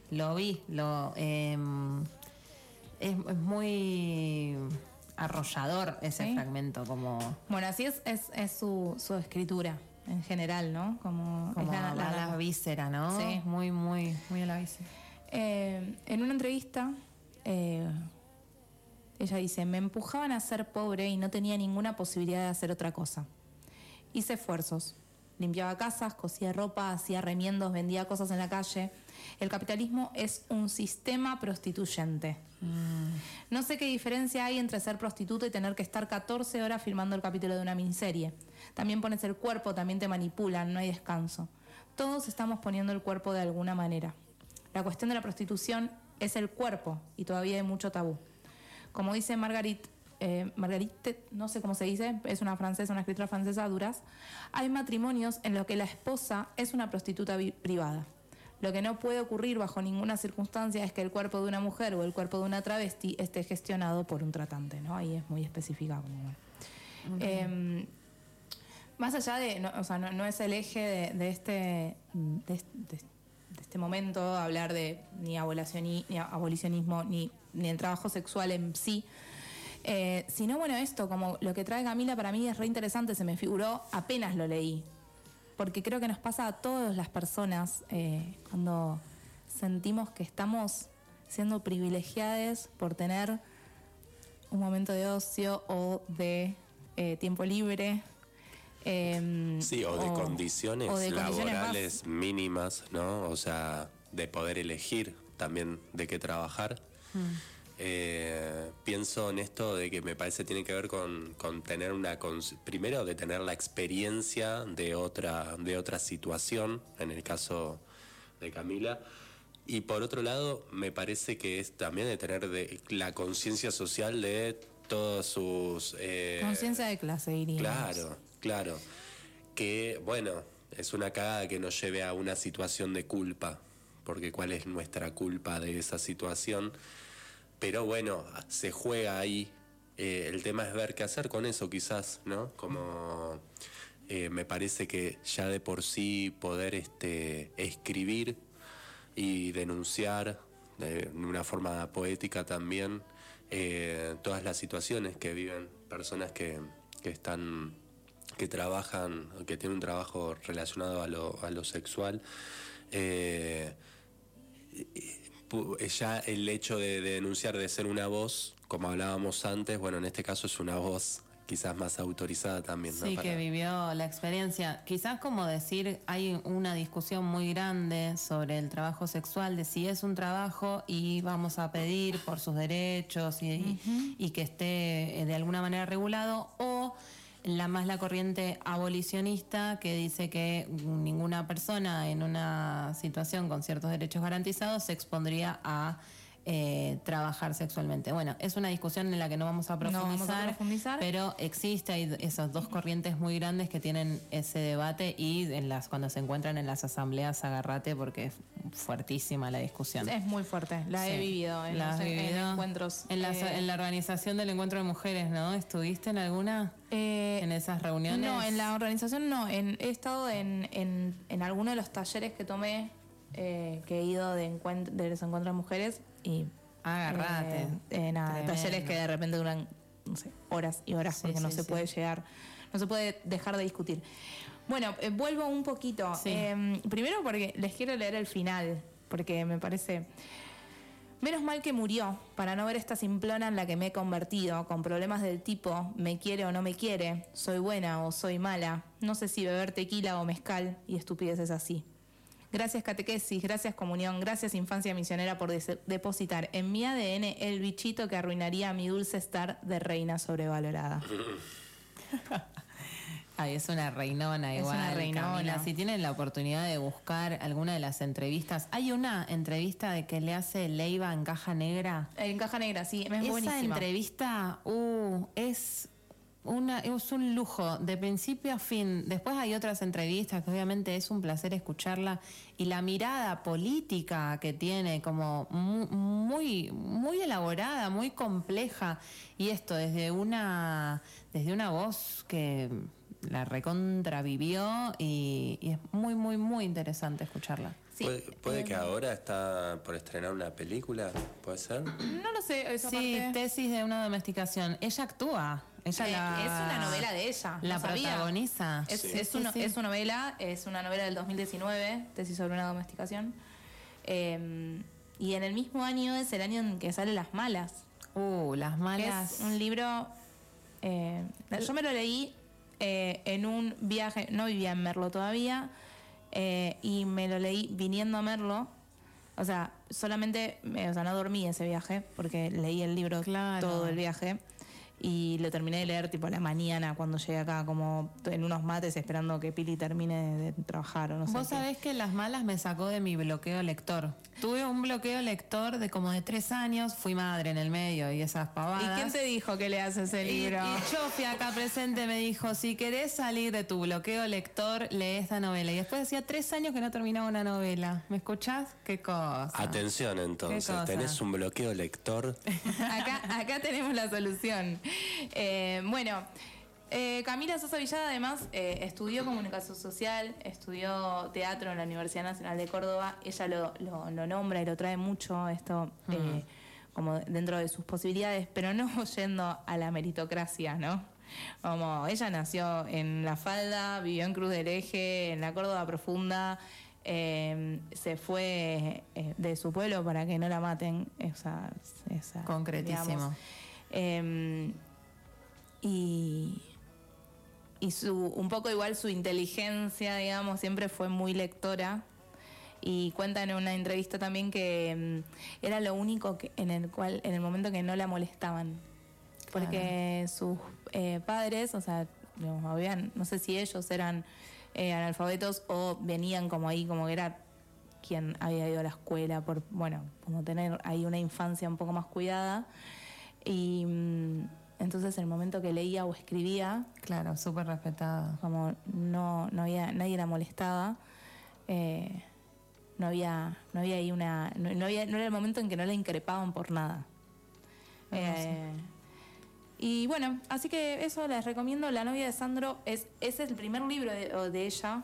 es muy arrollador ese ¿Sí? fragmento, como Bueno, así es su escritura en general, ¿no? Como es va a la víscera, ¿no? Sí. Muy a la víscera. En una entrevista ella dice, me empujaban a ser pobre y no tenía ninguna posibilidad de hacer otra cosa. Hice esfuerzos. Limpiaba casas, cosía ropa, hacía remiendos, vendía cosas en la calle. El capitalismo es un sistema prostituyente. No sé qué diferencia hay entre ser prostituta y tener que estar 14 horas filmando el capítulo de una miniserie. También pones el cuerpo, también te manipulan, no hay descanso. Todos estamos poniendo el cuerpo de alguna manera. La cuestión de la prostitución es el cuerpo y todavía hay mucho tabú. Como dice Marguerite, no sé cómo se dice, es una francesa, una escritora francesa, Duras, hay matrimonios en los que la esposa es una prostituta privada. Lo que no puede ocurrir bajo ninguna circunstancia es que el cuerpo de una mujer o el cuerpo de una travesti esté gestionado por un tratante, ¿no? Ahí es muy específica. Más allá de, no es el eje de este momento hablar de ni abolicionismo ni el trabajo sexual en sí, sino bueno, esto, como lo que trae Camila para mí es re interesante, se me figuró apenas lo leí, porque creo que nos pasa a todas las personas cuando sentimos que estamos siendo privilegiadas por tener un momento de ocio o de tiempo libre. Sí, o de condiciones laborales mínimas, ¿no? O sea, de poder elegir también de qué trabajar. Pienso en esto de que me parece tiene que ver con tener primero de tener la experiencia de otra situación, en el caso de Camila, y por otro lado me parece que es también de tener la conciencia social de todos sus... conciencia de clase, diríamos. Claro, que bueno, es una cagada que nos lleve a una situación de culpa, porque cuál es nuestra culpa de esa situación. Pero bueno, se juega ahí. El tema es ver qué hacer con eso quizás, ¿no? Como me parece que ya de por sí poder escribir y denunciar de una forma poética también todas las situaciones que viven personas que trabajan, que tienen un trabajo relacionado a lo sexual. Ya el hecho de denunciar, de ser una voz, como hablábamos antes, bueno, en este caso es una voz quizás más autorizada también, ¿no? Sí, que vivió la experiencia. Quizás como decir, hay una discusión muy grande sobre el trabajo sexual, de si es un trabajo y vamos a pedir por sus derechos y que esté de alguna manera regulado, o la corriente abolicionista que dice que ninguna persona en una situación con ciertos derechos garantizados se expondría a trabajar sexualmente. Bueno, es una discusión en la que no vamos a profundizar, pero existe, hay esas dos corrientes muy grandes que tienen ese debate y cuando se encuentran en las asambleas, agárrate porque es fuertísima la discusión. Es muy fuerte, la he vivido en encuentros. En la organización del encuentro de mujeres, ¿no? ¿Estuviste en alguna? ¿En esas reuniones? No, en la organización no. He estado en alguno de los talleres que tomé, que he ido de los encuentros de mujeres y... Agarrate. Talleres que de repente duran, no sé, horas y horas, porque no se puede llegar, no se puede dejar de discutir. Bueno, vuelvo un poquito. Sí. Primero porque les quiero leer el final, porque me parece... Menos mal que murió, para no ver esta simplona en la que me he convertido, con problemas del tipo, me quiere o no me quiere, soy buena o soy mala, no sé si beber tequila o mezcal, y estupideces así. Gracias catequesis, gracias comunión, gracias infancia misionera por depositar en mi ADN el bichito que arruinaría mi dulce estar de reina sobrevalorada. Ay, es una reinona igual. Es una reinona. Camila, si tienen la oportunidad de buscar alguna de las entrevistas, hay una entrevista de que le hace Leiva en Caja Negra. En Caja Negra, sí, es buenísima. Esa entrevista es un lujo, de principio a fin. Después hay otras entrevistas que obviamente es un placer escucharla, y la mirada política que tiene, como muy, muy elaborada, muy compleja, y esto desde una voz que la recontravivió, y es muy, muy, muy interesante escucharla. Sí. ¿Puede que ahora está por estrenar una película? ¿Puede ser? No lo sé, esa Sí, parte... Tesis de una domesticación. Ella actúa. Es una novela de ella. La protagoniza. Es una novela del 2019, Tesis sobre una domesticación. Y en el mismo año es el año en que sale Las Malas. Las Que Malas. es un libro... yo me lo leí en un viaje, no vivía en Merlo todavía, y me lo leí viniendo a Merlo. O sea, solamente, no dormí ese viaje, porque leí el libro Claro. todo el viaje. Y lo terminé de leer tipo a la mañana cuando llegué acá, como en unos mates esperando que Pili termine de trabajar o no sé. Vos qué. sabés que Las Malas me sacó de mi bloqueo lector. Tuve un bloqueo lector de como de 3 años, fui madre en el medio y esas pavadas. ¿Y quién te dijo que leas ese Y libro? Chofi acá presente me dijo, si querés salir de tu bloqueo lector, lee esta novela. Y después hacía 3 años que no terminaba una novela. ¿Me escuchás? ¿Qué cosa? Atención entonces, ¿Qué cosa? tenés un bloqueo lector. Acá tenemos la solución. Camila Sosa Villada además estudió comunicación social, estudió teatro en la Universidad Nacional de Córdoba. Ella lo nombra y lo trae mucho esto como dentro de sus posibilidades, pero no yendo a la meritocracia, ¿no? Como ella nació en La Falda, vivió en Cruz del Eje, en la Córdoba profunda. Se fue de su pueblo para que no la maten. Esa Concretísimo. digamos. Y un poco igual su inteligencia, digamos, siempre fue muy lectora. Y cuenta en una entrevista también que era lo único en el momento que no la molestaban. Porque sus padres, o sea, no sé si ellos eran analfabetos o venían como ahí, como que era quien había ido a la escuela por, como tener ahí una infancia un poco más cuidada. Y entonces en el momento que leía o escribía, Claro, súper respetada. como no había, nadie la molestaba, no había ahí no era el momento en que no la increpaban por nada. Y bueno, así que eso les recomiendo. La novia de Sandro ese es el primer libro de ella,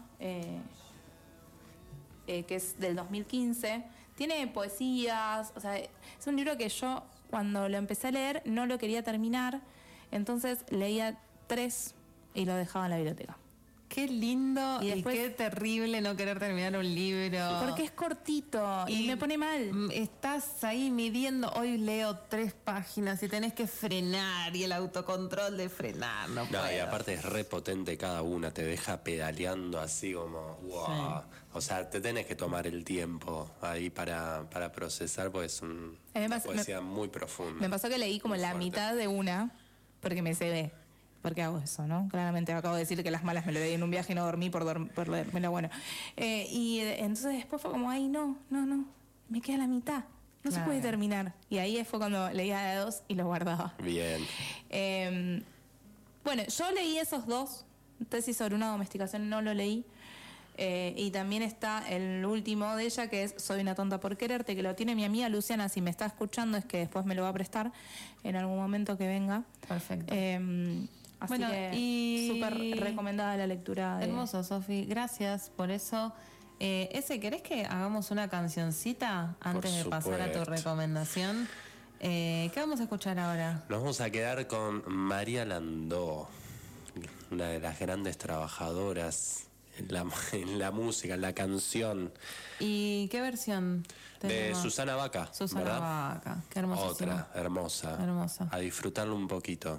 que es del 2015. Tiene poesías, o sea, es un libro que yo cuando lo empecé a leer no lo quería terminar, entonces leía 3 y lo dejaba en la biblioteca. Qué lindo Y y, después- qué terrible no querer terminar un libro. Porque es cortito y me pone mal. Estás ahí midiendo, hoy leo 3 páginas y tenés que frenar y el autocontrol de frenar, no No, puedo. y aparte es re potente cada una, te deja pedaleando así como, wow. O sea, te tenés que tomar el tiempo ahí para procesar, porque es una poesía muy profunda. Me pasó que leí como Muy la fuerte. mitad de una, porque me cebé. Porque hago eso, ¿no? Claramente acabo de decir que Las Malas me lo leí en un viaje y no dormí por leérmelo, bueno. Entonces después fue como, ay, no, me queda la mitad. No se Claro. puede terminar. Y ahí fue cuando leía de 2 y los guardaba. Bien. Bueno, yo leí esos 2. Tesis sobre una domesticación no lo leí. Y también está el último de ella, que es Soy una tonta por quererte, que lo tiene mi amiga Luciana. Si me está escuchando, es que después me lo va a prestar en algún momento que venga. Perfecto. Así Bueno, que y- súper recomendada la lectura. Hermoso, Sofi. Gracias por eso. ¿Querés que hagamos una cancioncita antes de pasar a tu supuesto. recomendación? ¿Qué vamos a escuchar ahora? Nos vamos a quedar con María Landó, una de las grandes trabajadoras en la música, en la canción, ¿Y qué versión de tenemos? Susana Baca, Susana ¿verdad? Baca. Qué hermosísima. Otra, hermosa. Hermosa. A disfrutarlo un poquito.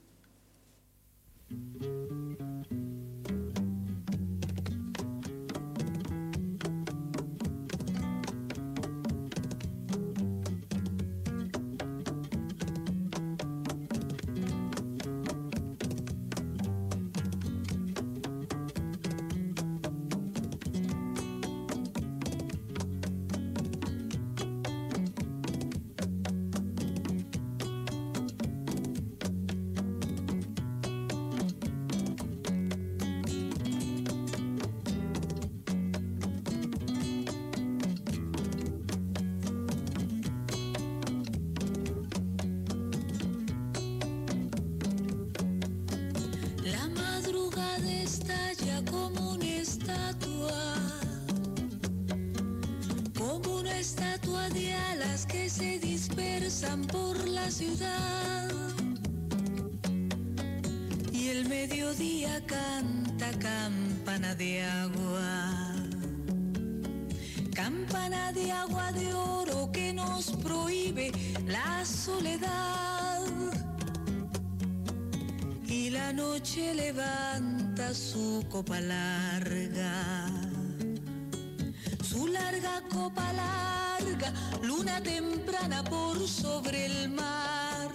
La madrugada estalla como una estatua de alas que se dispersan por la ciudad. Y el mediodía canta campana de agua, campana de agua de oro que nos prohíbe la soledad. Y la noche levanta su copa larga, su larga copa larga, luna temprana por sobre el mar.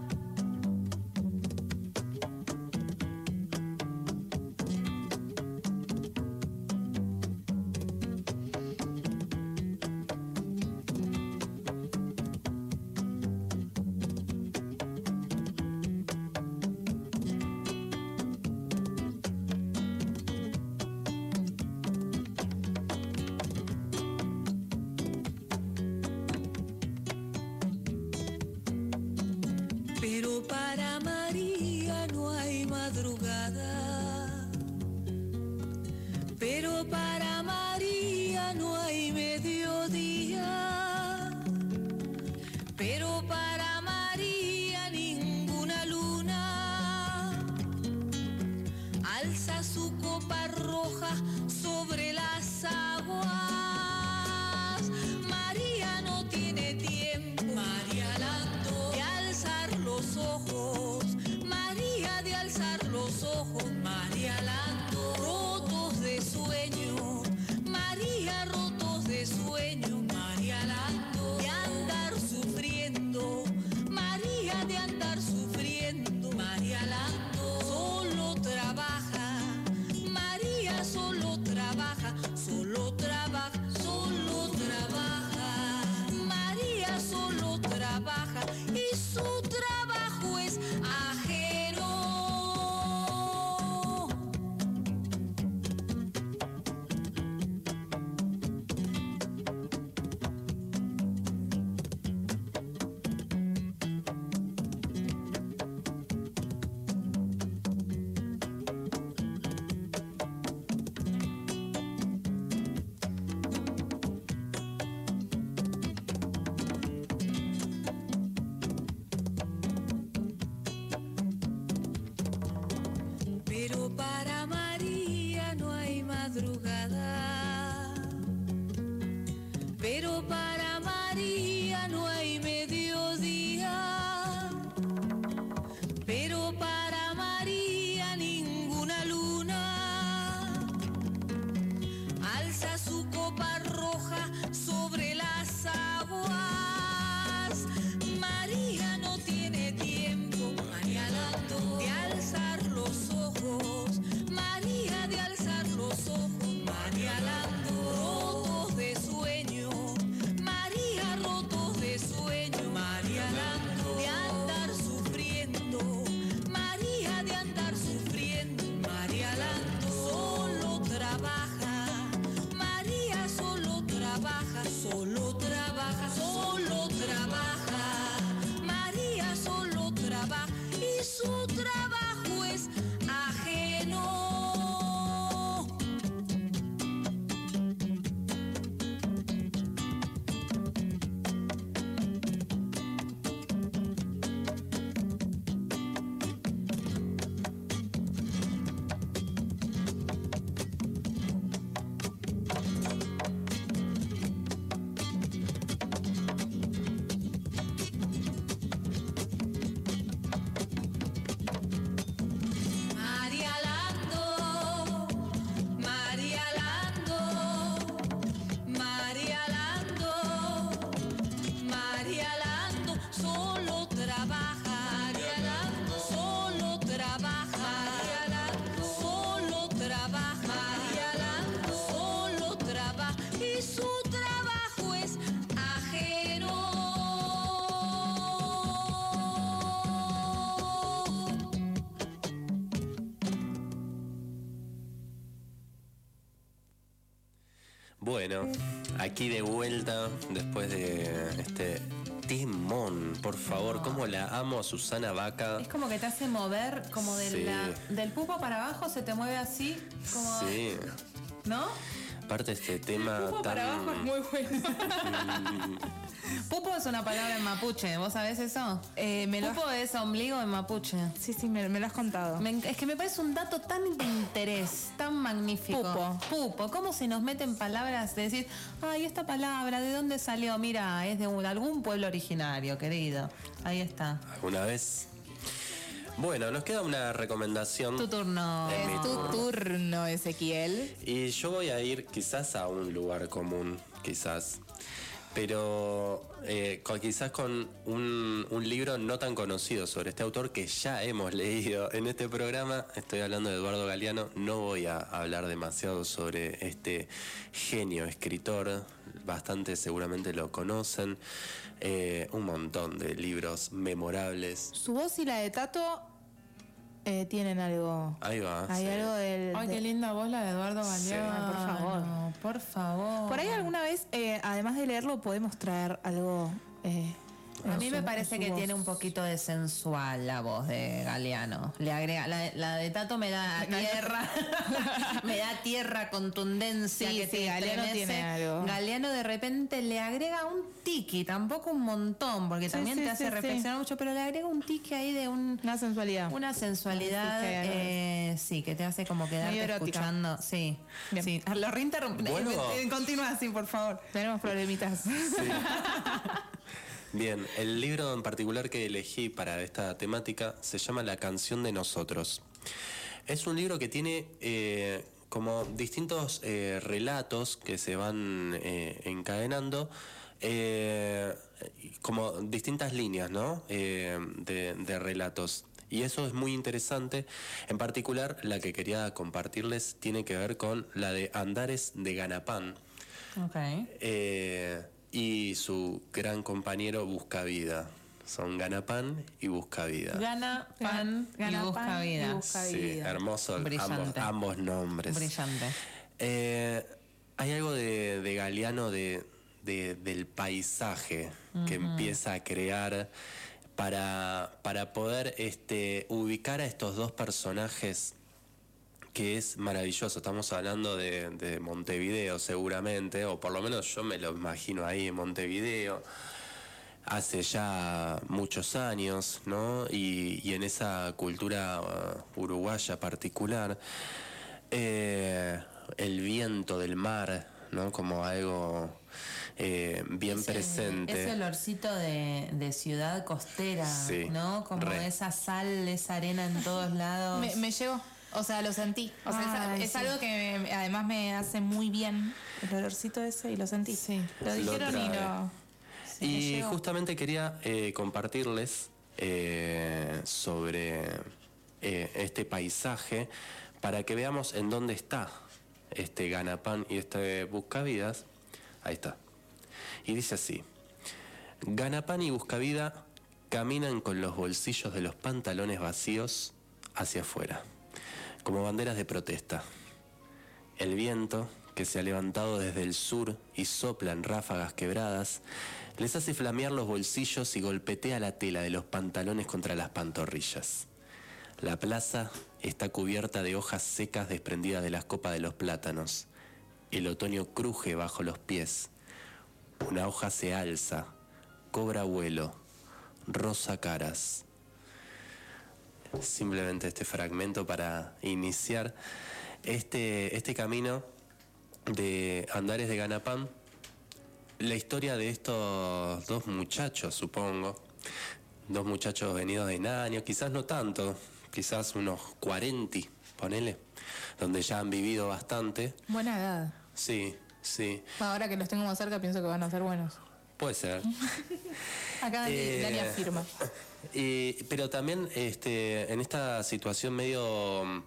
Pero para María no hay madrugada, pero para María no hay mediodía, pero para María ninguna luna alza su copa roja sobre las aguas. María no tiene tiempo, María Lando, de alzar los ojos, María de alzar los ojos, María Lando, rotos de sueño, María rotos de sueño, María Lando, de andar sufriendo, María de andar sufriendo, María Lando, solo trabaja, María solo trabaja, solo trabaja, solo trabaja, María solo trabaja y su trabajo es ajeno. Pero para María no hay madrugada, pero para María no hay mediodía, pero para María ninguna luna alza su copa roja sobre las aguas. María no tiene tiempo, María Lando, de alzar los ojos, María de alzar los ojos, María Lando, rotos de sueño, María rotos de sueño, María Lando, de andar sufriendo, María de andar sufriendo, María Lando, solo trabaja, María solo trabaja, solo trabaja, solo trabaja, María solo trabaja y su trabajo es ajeno. María Lando, María Lando, María Lando, María Lando, solo trabaja, María Lando, solo trabaja, María Lando, solo trabaja, María Lando, solo trabaja y su trabajo es ajeno. Bueno, aquí de vuelta después de este timón, por favor, cómo la amo a Susana Baca. Es como que te hace mover, como Sí. del pupo para abajo se te mueve así, como, Sí, ¿no? aparte este tema Pupo tan... para abajo es muy bueno. Pupo es una palabra en mapuche, ¿vos sabés eso? Pupo es ombligo en mapuche. Sí, me lo has contado. Es que me parece un dato tan de interés, tan magnífico. Pupo. ¿Cómo se nos meten palabras de decir, ay, esta palabra, ¿de dónde salió? Mira, es de algún pueblo originario, querido. Ahí está. ¿Alguna vez? Bueno, nos queda una recomendación. Tu turno. Es mi Es tu turno, Ezequiel. Y yo voy a ir quizás a un lugar común, quizás. Pero quizás con un libro no tan conocido sobre este autor que ya hemos leído en este programa. Estoy hablando de Eduardo Galeano. No voy a hablar demasiado sobre este genio escritor. Bastante seguramente lo conocen. Un montón de libros memorables. Su voz y la de Tato tienen algo. Ahí va. Hay sí. algo del. Ay, qué linda voz la de Eduardo Sí. Galeano. Por favor. Por favor. Por ahí alguna vez, además de leerlo, podemos traer algo. A mí me parece que tiene un poquito de sensual la voz de Galeano. Le agrega, la de Tato me da tierra, me da tierra, contundencia Sí, que sí, te Galeano estremece. tiene algo. Galeano de repente le agrega un tiki, tampoco un montón, porque Sí, también sí, te hace sí, reflexionar mucho, pero le agrega un tiki ahí de Una sensualidad. una sensualidad, Sí, sí, hay sí, que te hace como quedarte Medio erótica. escuchando. Sí, Bien. sí. Lo reinterrumpí. Vuelvo. Continúa así, por favor. Tenemos problemitas. Bien, el libro en particular que elegí para esta temática se llama La canción de nosotros. Es un libro que tiene como distintos relatos que se van encadenando, como distintas líneas, ¿no? De relatos. Y eso es muy interesante. En particular, la que quería compartirles tiene que ver con la de Andares de Ganapán. Okay. Y su gran compañero Buscavida. Son Ganapán y Buscavida. Gana pan y busca vida. Sí, hermoso Brillante. ambos nombres. Brillante. Hay algo de Galeano del paisaje que empieza a crear para poder ubicar a estos dos personajes, que es maravilloso. Estamos hablando de Montevideo seguramente, o por lo menos yo me lo imagino ahí en Montevideo, hace ya muchos años, ¿no? Y en esa cultura uruguaya particular, el viento del mar, ¿no? Como algo bien presente. Ese olorcito de ciudad costera, Sí, ¿no? Como re. esa sal, esa arena en todos lados. Me llegó. O sea, lo sentí. O sea, Ay, es sí. algo que además me hace muy bien. El olorcito ese y lo sentí. Sí. Lo dijeron y trae. lo. me Y llegó. justamente quería compartirles sobre este paisaje para que veamos en dónde está este Ganapán y este Buscavidas. Ahí está. Y dice así: Ganapán y Buscavida caminan con los bolsillos de los pantalones vacíos hacia afuera, como banderas de protesta. El viento, que se ha levantado desde el sur y sopla en ráfagas quebradas, les hace flamear los bolsillos y golpetea la tela de los pantalones contra las pantorrillas. La plaza está cubierta de hojas secas desprendidas de las copas de los plátanos. El otoño cruje bajo los pies. Una hoja se alza, cobra vuelo, roza caras. Simplemente este fragmento para iniciar este camino de Andares de Ganapán. La historia de estos dos muchachos, supongo. Dos muchachos venidos de Naño, quizás no tanto, quizás unos 40, ponele, donde ya han vivido bastante. Buena edad. Sí, sí, Ahora que los tengo más cerca, pienso que van a ser buenos. puede ser. Acá Dani afirma. Pero también en esta situación medio...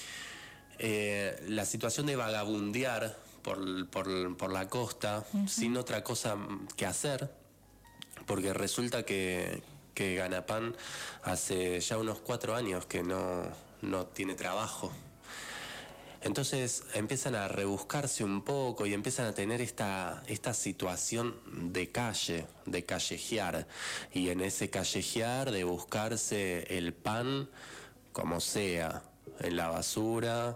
la situación de vagabundear por la costa, sin otra cosa que hacer, porque resulta que Ganapán hace ya unos 4 años que no tiene trabajo. Entonces empiezan a rebuscarse un poco y empiezan a tener esta situación de calle, de callejear. Y en ese callejear de buscarse el pan como sea, en la basura,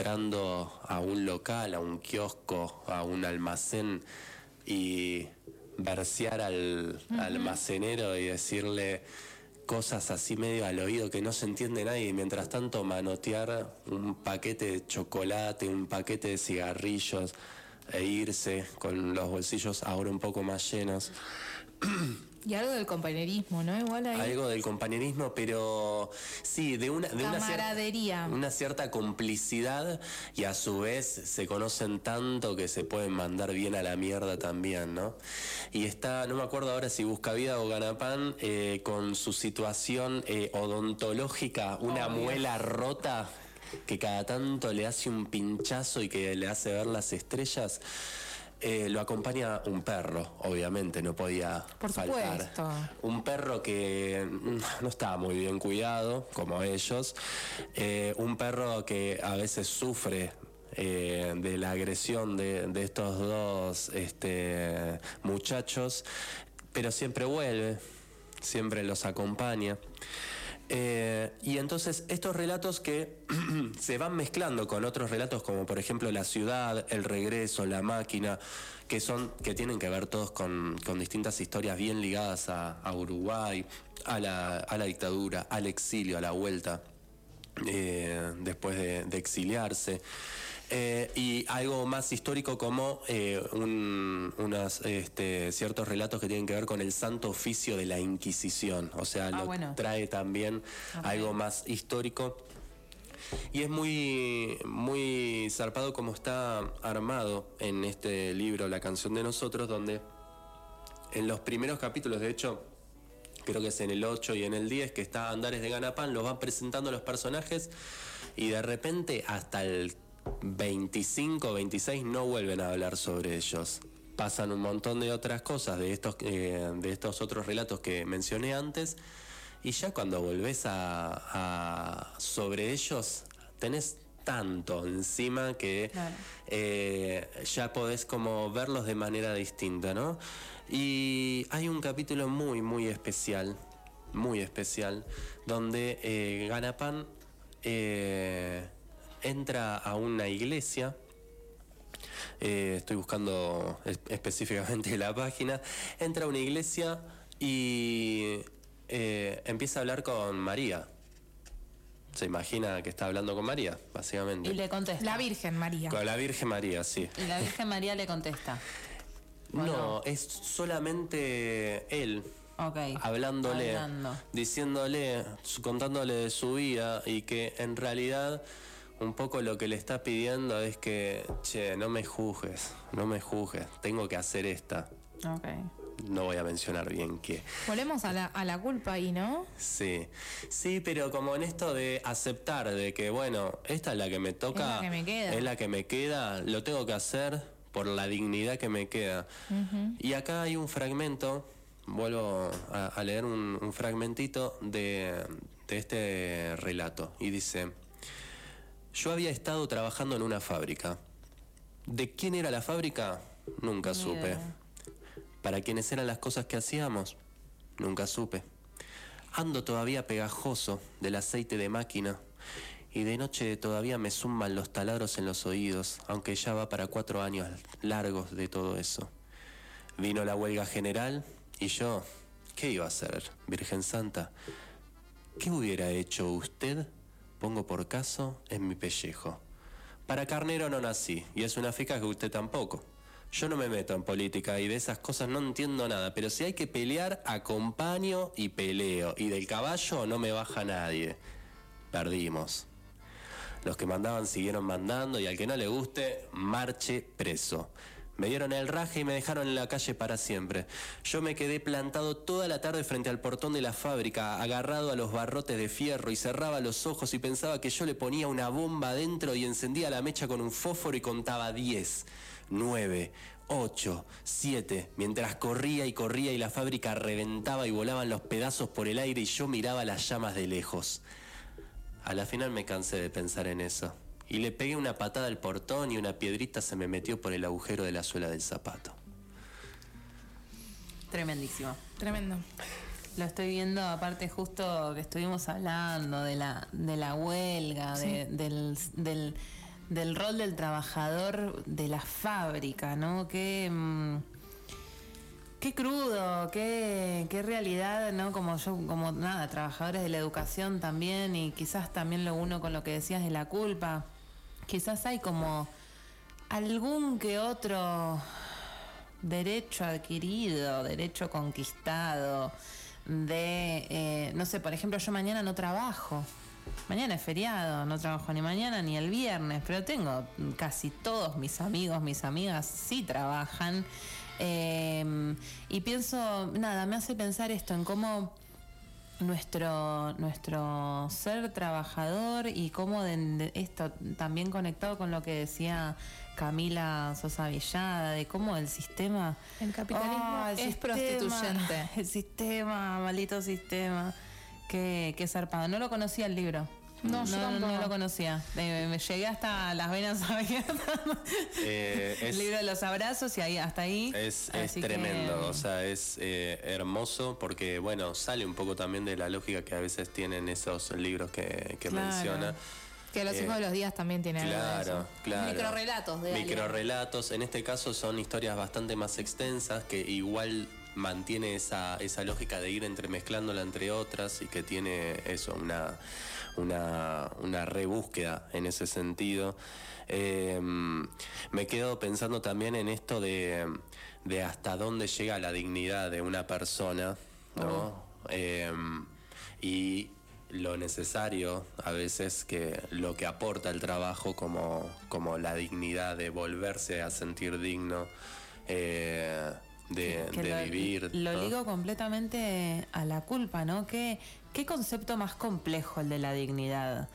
entrando a un local, a un kiosco, a un almacén y versear al almacenero y decirle cosas así medio al oído que no se entiende nadie, y mientras tanto manotear un paquete de chocolate, un paquete de cigarrillos e irse con los bolsillos ahora un poco más llenos. Y algo del compañerismo, ¿no? Igual ahí. Algo del compañerismo, pero sí, de una Camaradería. una cierta complicidad, y a su vez se conocen tanto que se pueden mandar bien a la mierda también, ¿no? Y está, no me acuerdo ahora si Buscavida o Ganapán, con su situación odontológica, una muela rota que cada tanto le hace un pinchazo y que le hace ver las estrellas. Lo acompaña un perro, obviamente, no podía Por faltar. supuesto. Un perro que no estaba muy bien cuidado, como ellos. Un perro que a veces sufre de la agresión de estos dos muchachos, pero siempre vuelve, siempre los acompaña. Y entonces estos relatos que se van mezclando con otros relatos, como por ejemplo La ciudad, El regreso, La máquina, que tienen que ver todos con distintas historias bien ligadas a Uruguay, a la dictadura, al exilio, a la vuelta después de exiliarse. Y algo más histórico como ciertos relatos que tienen que ver con el santo oficio de la Inquisición. O sea, trae también algo más histórico. Y es muy, muy zarpado como está armado en este libro, La canción de nosotros, donde en los primeros capítulos, de hecho, creo que es en el 8 y en el 10, que está Andares de Ganapán, los van presentando los personajes, y de repente hasta el 25, 26 no vuelven a hablar sobre ellos. Pasan un montón de otras cosas de estos otros relatos que mencioné antes, y ya cuando volvés a sobre ellos tenés tanto encima que claro, ya podés como verlos de manera distinta, ¿no? Y hay un capítulo muy, muy especial, donde Ganapán entra a una iglesia. Estoy buscando específicamente la página. Entra a una iglesia y empieza a hablar con María. Se imagina que está hablando con María, básicamente. Y le contesta. La Virgen María. Con la Virgen María, sí. Y la Virgen María le contesta. No, es solamente él. Okay. Hablándole, diciéndole, contándole de su vida, y que en realidad un poco lo que le está pidiendo es que, che, no me juzgues, tengo que hacer esta. Okay. No voy a mencionar bien qué. Volvemos a la culpa ahí, ¿no? Sí, pero como en esto de aceptar, de que bueno, esta es la que me toca, es la que me queda, lo tengo que hacer por la dignidad que me queda. Uh-huh. Y acá hay un fragmento, vuelvo a leer un fragmentito de este relato, y dice: yo había estado trabajando en una fábrica. ¿De quién era la fábrica? Nunca supe. ¿Para quiénes eran las cosas que hacíamos? Nunca supe. Ando todavía pegajoso del aceite de máquina, y de noche todavía me zumban los taladros en los oídos, aunque ya va para 4 años largos de todo eso. Vino la huelga general y yo, ¿qué iba a hacer, Virgen Santa? ¿Qué hubiera hecho usted? Pongo por caso en mi pellejo. Para carnero no nací, y es una fica que usted tampoco. Yo no me meto en política y de esas cosas no entiendo nada, pero si hay que pelear, acompaño y peleo, y del caballo no me baja nadie. Perdimos. Los que mandaban siguieron mandando, y al que no le guste, marche preso. Me dieron el raje y me dejaron en la calle para siempre. Yo me quedé plantado toda la tarde frente al portón de la fábrica, agarrado a los barrotes de fierro, y cerraba los ojos y pensaba que yo le ponía una bomba adentro y encendía la mecha con un fósforo y contaba 10, 9, 8, 7, mientras corría y la fábrica reventaba y volaban los pedazos por el aire, y yo miraba las llamas de lejos. A la final me cansé de pensar en eso, y le pegué una patada al portón y una piedrita se me metió por el agujero de la suela del zapato. Tremendísimo. Tremendo. Lo estoy viendo, aparte justo que estuvimos hablando de la huelga, sí, del rol del trabajador de la fábrica, ¿no? Qué Qué crudo, qué realidad, ¿no? Como nada, trabajadores de la educación también, y quizás también lo uno con lo que decías de la culpa. Quizás hay como algún que otro derecho adquirido, derecho conquistado, no sé, por ejemplo, yo mañana no trabajo. Mañana es feriado, no trabajo ni mañana ni el viernes, pero tengo casi todos mis amigos, mis amigas sí trabajan. Y pienso, nada, me hace pensar esto, en cómo nuestro ser trabajador y cómo esto también conectado con lo que decía Camila Sosa Villada, de cómo el sistema... El capitalismo es prostituyente. El sistema, maldito sistema. Qué zarpado. No lo conocía el libro. No, yo tampoco. No lo conocía. Me llegué hasta las venas abiertas. El libro de los abrazos y ahí hasta ahí. Es tremendo, o sea, es hermoso porque, bueno, sale un poco también de la lógica que a veces tienen esos libros que menciona. Que los hijos de los días también tienen algo de eso. Claro. Microrrelatos de Microrrelatos. En este caso son historias bastante más extensas que igual mantiene esa lógica de ir entremezclándola entre otras y que tiene eso, una rebúsqueda en ese sentido. Me quedo pensando también en esto de hasta dónde llega la dignidad de una persona, ¿no? Y lo necesario a veces, que lo que aporta el trabajo como la dignidad de volverse a sentir digno, de vivir. Lo ¿no? ligo completamente a la culpa, ¿no? ¿Qué concepto más complejo el de la dignidad?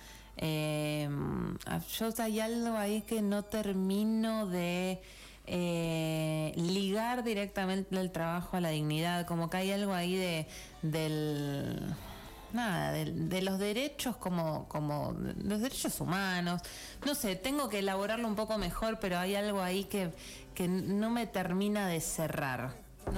Yo hay algo ahí que no termino de ligar directamente el trabajo a la dignidad, como que hay algo ahí de los derechos como los derechos humanos. No sé, tengo que elaborarlo un poco mejor, pero hay algo ahí que no me termina de cerrar.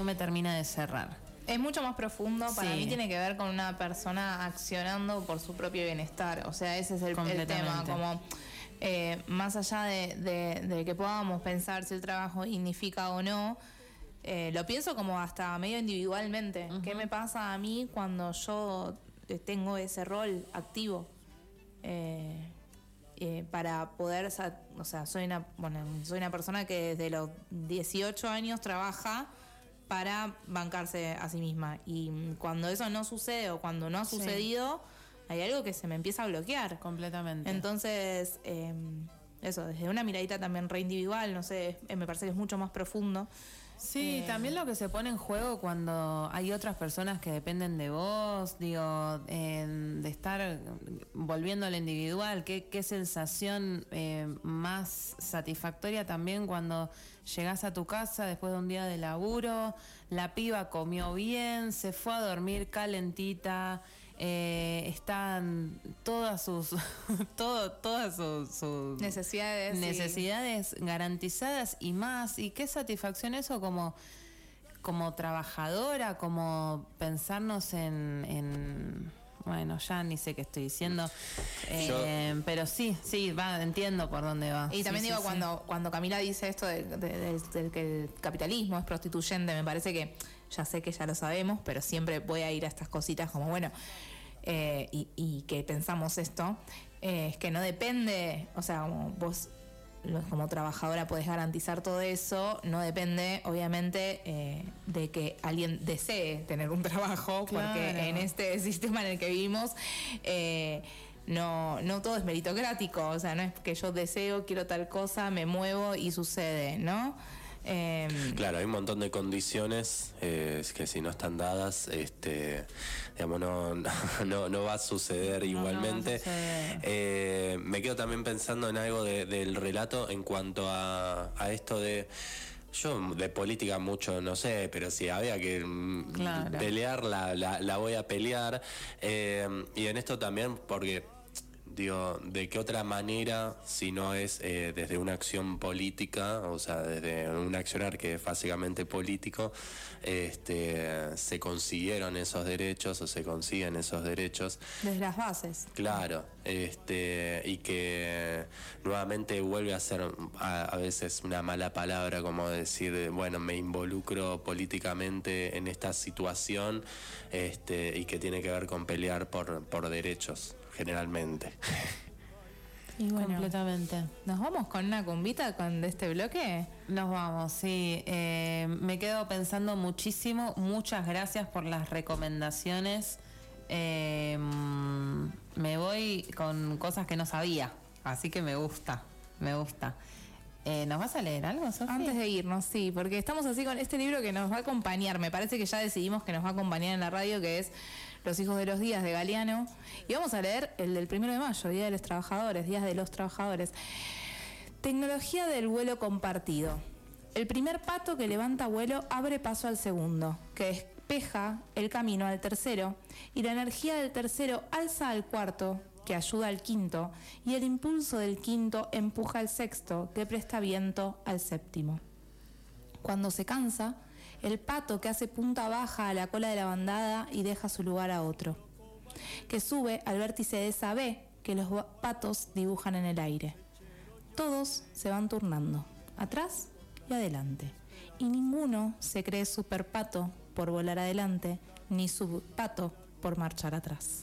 Es mucho más profundo, para Sí. mí tiene que ver con una persona accionando por su propio bienestar, o sea, ese es el tema, como más allá de que podamos pensar si el trabajo dignifica o no, lo pienso como hasta medio individualmente. Uh-huh. ¿Qué me pasa a mí cuando yo tengo ese rol activo? Para poder, o sea, soy una persona que desde los 18 años trabaja para bancarse a sí misma, y cuando eso no sucede o cuando no ha sucedido, hay algo que se me empieza a bloquear Completamente. entonces eso, desde una miradita también re individual, no sé, me parece que es mucho más profundo. Sí, también lo que se pone en juego cuando hay otras personas que dependen de vos, digo, de estar volviendo al individual, qué sensación más satisfactoria también cuando llegás a tu casa después de un día de laburo, la piba comió bien, se fue a dormir calentita, están todas sus necesidades garantizadas y más. Y qué satisfacción eso como trabajadora, como pensarnos en bueno, ya ni sé qué estoy diciendo, pero sí, entiendo por dónde va. Y también Sí, digo, sí, cuando Camila dice esto de que el capitalismo es prostituyente, me parece que ya sé que ya lo sabemos, pero siempre voy a ir a estas cositas como, bueno, y que pensamos esto, es que no depende, o sea, como vos como trabajadora podés garantizar todo eso, no depende obviamente de que alguien desee tener un trabajo, Claro. porque en este sistema en el que vivimos no todo es meritocrático, o sea, no es que yo deseo, quiero tal cosa, me muevo y sucede, ¿no? Claro, hay un montón de condiciones que si no están dadas, digamos, no va a suceder igualmente. va a suceder. Me quedo también pensando en algo del relato en cuanto a esto de... Yo de política mucho no sé, pero si había que pelear, la voy a pelear. Y en esto también, porque Digo, ¿de qué otra manera si no es desde una acción política, o sea, desde un accionar que es básicamente político, se consiguieron esos derechos o se consiguen esos derechos? Desde las bases. Claro, y que nuevamente vuelve a ser a veces una mala palabra como decir, bueno, me involucro políticamente en esta situación, y que tiene que ver con pelear por derechos, generalmente. Y bueno, Completamente. ¿nos vamos con una cumbita de este bloque? Nos vamos, sí. Me quedo pensando muchísimo. Muchas gracias por las recomendaciones. Me voy con cosas que no sabía, así que me gusta. ¿Nos vas a leer algo, Sofía? Antes de irnos, sí, porque estamos así con este libro que nos va a acompañar. Me parece que ya decidimos que nos va a acompañar en la radio, que es Los hijos de los días, de Galeano. Y vamos a leer el del 1 de mayo, Día de los Trabajadores, Días de los Trabajadores. Tecnología del vuelo compartido. El primer pato que levanta vuelo abre paso al segundo, que despeja el camino al tercero, y la energía del tercero alza al cuarto, que ayuda al quinto, y el impulso del quinto empuja al sexto, que presta viento al séptimo. Cuando se cansa, el pato que hace punta baja a la cola de la bandada y deja su lugar a otro, que sube al vértice de esa B que los patos dibujan en el aire. Todos se van turnando, atrás y adelante, y ninguno se cree superpato por volar adelante, ni subpato por marchar atrás.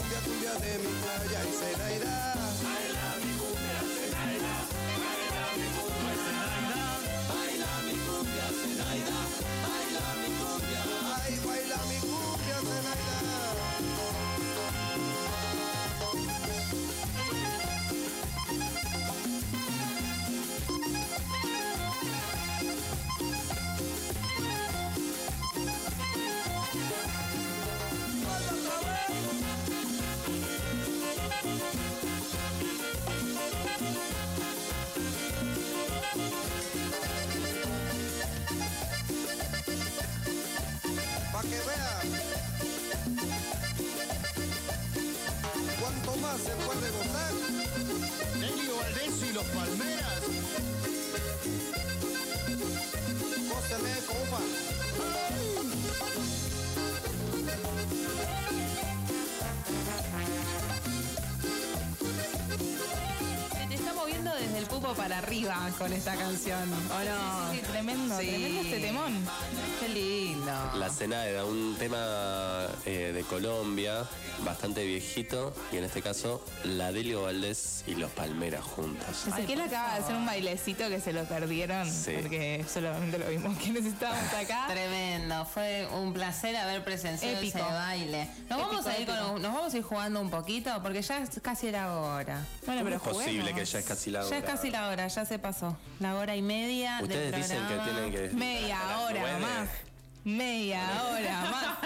de mi playa y Zenaida. Baila mi cumbia, Zenaida. Baila mi para arriba con esta canción, ¿o no? Sí, tremendo, Sí. tremendo este temón. Qué lindo. La cena era un tema de Colombia, bastante viejito, y en este caso, la Delio Valdés y los Palmeras juntos. Ezequiel acaba de hacer un bailecito que se lo perdieron, Sí. porque solamente lo vimos que necesitábamos acá. Tremendo, fue un placer haber presenciado Épico. ese baile. Nos vamos a ir Épico. nos vamos a ir jugando un poquito porque ya es casi la hora. Bueno, pero Es posible juguemos. que ya es casi la hora. Ya es casi la hora, ya se pasó. La hora y media Ustedes del dicen que programa. tienen que... Media a las hora 9. más. Media hora más.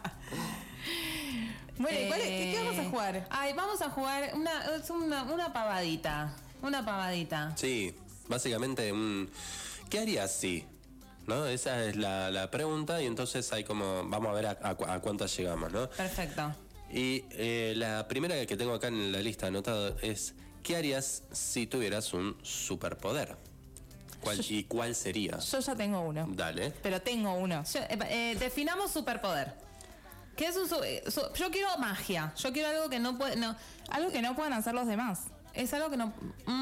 Bueno, ¿y cuál es? ¿Qué vamos a jugar? Ay, vamos a jugar una pavadita. Una pavadita. Sí, básicamente, ¿qué harías si? ¿No? Esa es la pregunta, y entonces hay como... Vamos a ver a cuántas llegamos, ¿no? Perfecto. Y la primera que tengo acá en la lista anotado es: ¿qué harías si tuvieras un superpoder? ¿Y cuál sería? Yo ya tengo uno. Dale. Pero tengo uno. Definamos superpoder. ¿Qué es un yo quiero magia. Yo quiero algo que no puede. No, Algo que no puedan hacer los demás. es algo que no.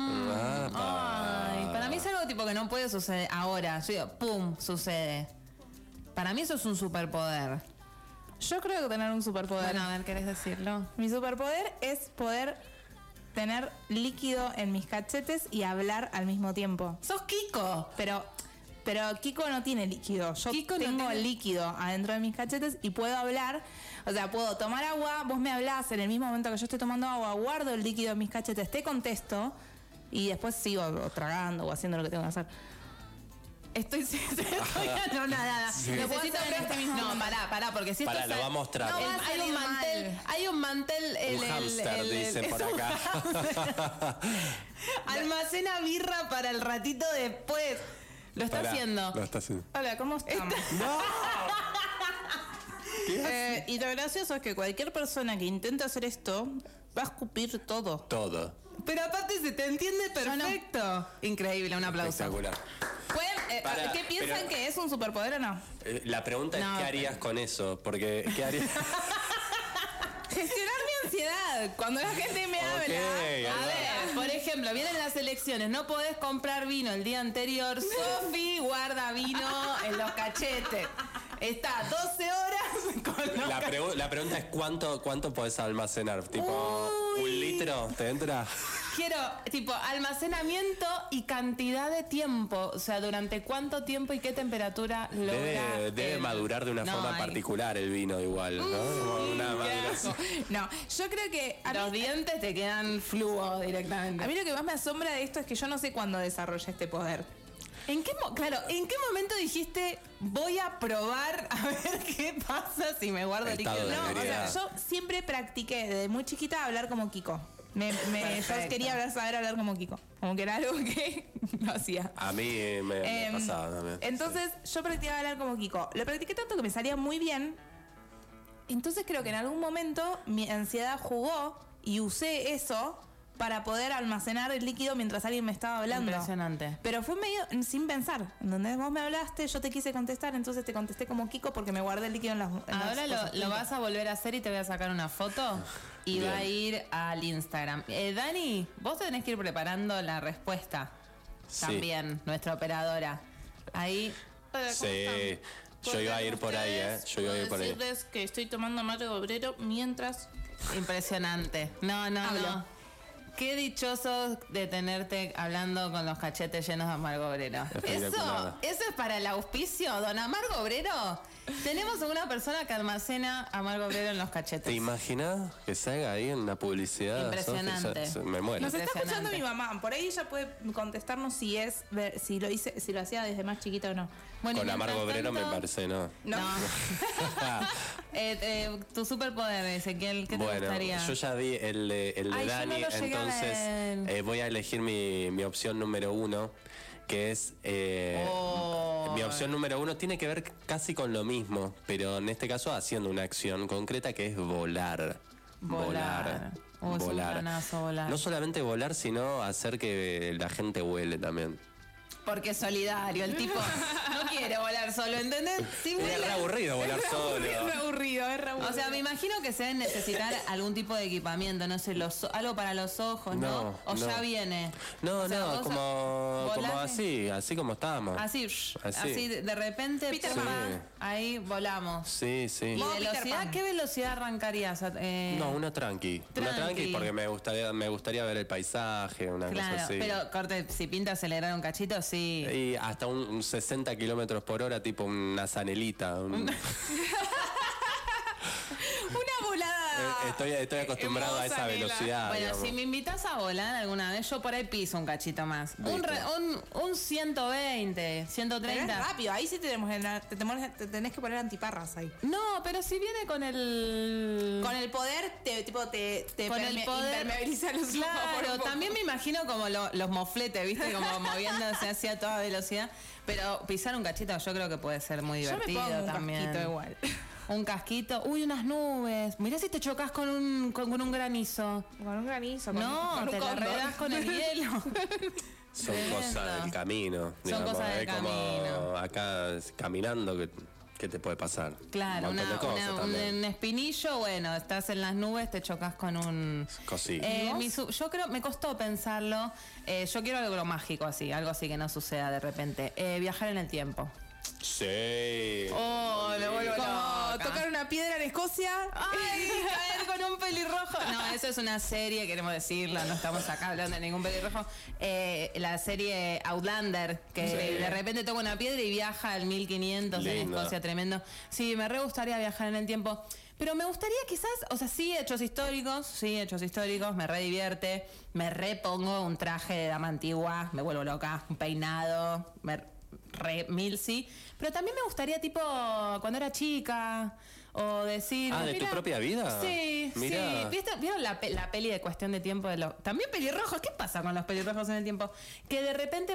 Ay, para mí es algo tipo que no puede suceder ahora. Yo digo, pum, sucede. Para mí eso es un superpoder. Yo creo que tener un superpoder. Bueno, a ver, ¿querés decirlo? Mi superpoder es poder tener líquido en mis cachetes y hablar al mismo tiempo. ¡Sos Kiko! Pero Kiko no tiene líquido. Yo Kiko no tengo tiene- líquido adentro de mis cachetes y puedo hablar. O sea, puedo tomar agua, vos me hablás en el mismo momento que yo estoy tomando agua, guardo el líquido en mis cachetes, te contesto y después sigo o tragando o haciendo lo que tengo que hacer. Estoy nada. Sí. Lo puedo Necesito hacer en este mismo No, momento. pará, porque si Pará, esto lo va a mostrar. No va a hay un salir mantel, mal. hay un mantel. Un hámster, dicen es por un acá. hámster. Almacena birra para el ratito después. Lo está Pará, haciendo. Lo está haciendo. Hola, ¿cómo estamos? Y lo gracioso es que cualquier persona que intente hacer esto va a escupir todo. Todo. Pero aparte se te entiende Yo no. perfecto. Increíble, un aplauso. Espectacular. Pará, ¿Qué piensan pero- que es un superpoder o no? La pregunta No, es: ¿qué harías con eso? Porque, ¿qué harías? Gestionar mi ansiedad cuando la gente me habla. ahí A va. ver, por ejemplo, vienen las elecciones, no podés comprar vino el día anterior. Sofi guarda vino en los cachetes. Está 12 horas con los La pregunta es: ¿cuánto podés almacenar? ¿Tipo Uy. 1 litro? ¿Te entra? Quiero, tipo, almacenamiento y cantidad de tiempo. O sea, durante cuánto tiempo y qué temperatura logra. Debe madurar de una No, forma hay- particular el vino, igual, ¿no? Como una qué maduración. No, yo creo que Los dientes te quedan fluo directamente. a mí lo que más me asombra de esto es que yo no sé cuándo desarrolla este poder. ¿En qué momento dijiste voy a probar a ver qué pasa si me guardo Estado líquido? de No, o sea, ebriedad. yo siempre practiqué desde muy chiquita hablar como Kiko. Yo Perfecto. quería saber hablar como Kiko. Como que era algo que no hacía. A mí me pasaba también. Entonces yo practicaba hablar como Kiko. Lo practiqué tanto que me salía muy bien. Entonces creo que en algún momento mi ansiedad jugó y usé eso para poder almacenar el líquido mientras alguien me estaba hablando. Impresionante. Pero fue medio sin pensar. Donde vos me hablaste, yo te quise contestar, entonces te contesté como Kiko porque me guardé el líquido en las Ahora cosas. lo vas a volver a hacer y te voy a sacar una foto y Bien. va a ir al Instagram. Dani, vos tenés que ir preparando la respuesta. Sí. También, nuestra operadora. Ahí. Sí, yo iba a ir por ahí, ¿eh? Yo iba a ir por ahí. decirles que estoy tomando mate obrero mientras... Impresionante. No. Hablo. Qué dichoso de tenerte hablando con los cachetes llenos de amargo obrero. Espectacular. Eso es para el auspicio, don Amargo Obrero. Tenemos a una persona que almacena amargo obrero en los cachetes. ¿Te imaginas que salga ahí en una publicidad? Impresionante. Sofi? Me muero. Nos está escuchando Impresionante. mi mamá. Por ahí ella puede contestarnos si lo hacía desde más chiquita o no. Bueno, y Con amargo mientras obrero me tanto- parece, ¿no? No. Tu superpoder, Ezequiel, ¿qué te Bueno, gustaría? yo ya di el de Ay, yo no Dani, lo llegué a entonces ver. voy a elegir mi opción número 1, que es... Oh. Mi opción número 1 tiene que ver casi con lo mismo, pero en este caso haciendo una acción concreta que es volar. Volar. Es un planazo volar. No solamente volar, sino hacer que la gente vuele también. porque es solidario. El tipo no quiere volar solo, ¿entendés? Si Es vuela- re aburrido volar solo. Es re aburrido, es re aburrido. O sea, me imagino que se deben necesitar algún tipo de equipamiento, no sé, algo para los ojos, ¿no? No, O no. ya viene. No, O sea, no, vos como volaste. así como estábamos. Así, así de repente, Peter pumba, Pan. ahí volamos. Sí, sí. ¿Y Vos, Peter velocidad? Pan. ¿Qué velocidad arrancarías? No, una tranqui. Una Tranqui. tranqui porque me gustaría ver el paisaje, una cosa Claro, así. pero corte, si pinta acelerar un cachito, sí. Y hasta un 60 kilómetros por hora, tipo una zanelita. Una volada. Estoy acostumbrado a esa hermosa, nena. velocidad. Bueno, digamos. si me invitas a volar alguna vez, yo por ahí piso un cachito más. Un 120, Pero es 130. rápido, ahí sí te tenés que poner antiparras ahí. No, pero si viene con el... Con el poder te Con el poder impermeabiliza los ojos por Claro, un poco. también me imagino como los mofletes, ¿viste? Como moviéndose así a toda velocidad. Pero pisar un cachito yo creo que puede ser muy Yo me divertido pongo un también. casquito igual. Un casquito. Uy, unas nubes. Mirá si te chocas con un granizo. Con un granizo. No, con un te la cóndor. redas con el hielo. Son Tremendo. cosas del camino. Son cosas del es como camino. acá caminando que te puede pasar. Claro, Un montón de cosas también. un espinillo, bueno, estás en las nubes, te chocas con un... Cosita. Yo creo, me costó pensarlo. Yo quiero algo mágico así, algo así que no suceda de repente. Viajar en el tiempo. Sí. Oh, me vuelvo Como tocar una piedra en Escocia. ¡Ay! Caer con un pelirrojo. No, eso es una serie, queremos decirlo, no estamos acá hablando de ningún pelirrojo. La serie Outlander, que Sí. de repente toca una piedra y viaja al 1500 en Lindo. Escocia, tremendo. Sí, me re gustaría viajar en el tiempo. Pero me gustaría quizás, o sea, sí, hechos históricos, me re divierte. Me repongo un traje de dama antigua, me vuelvo loca, un peinado, sí. Pero también me gustaría, tipo, cuando era chica, o decir... Ah, ¿de tu mira, propia vida? Sí, Mirá. sí. ¿Vieron la peli de Cuestión de Tiempo? También pelirrojos, ¿qué pasa con los pelirrojos en el tiempo? Que de repente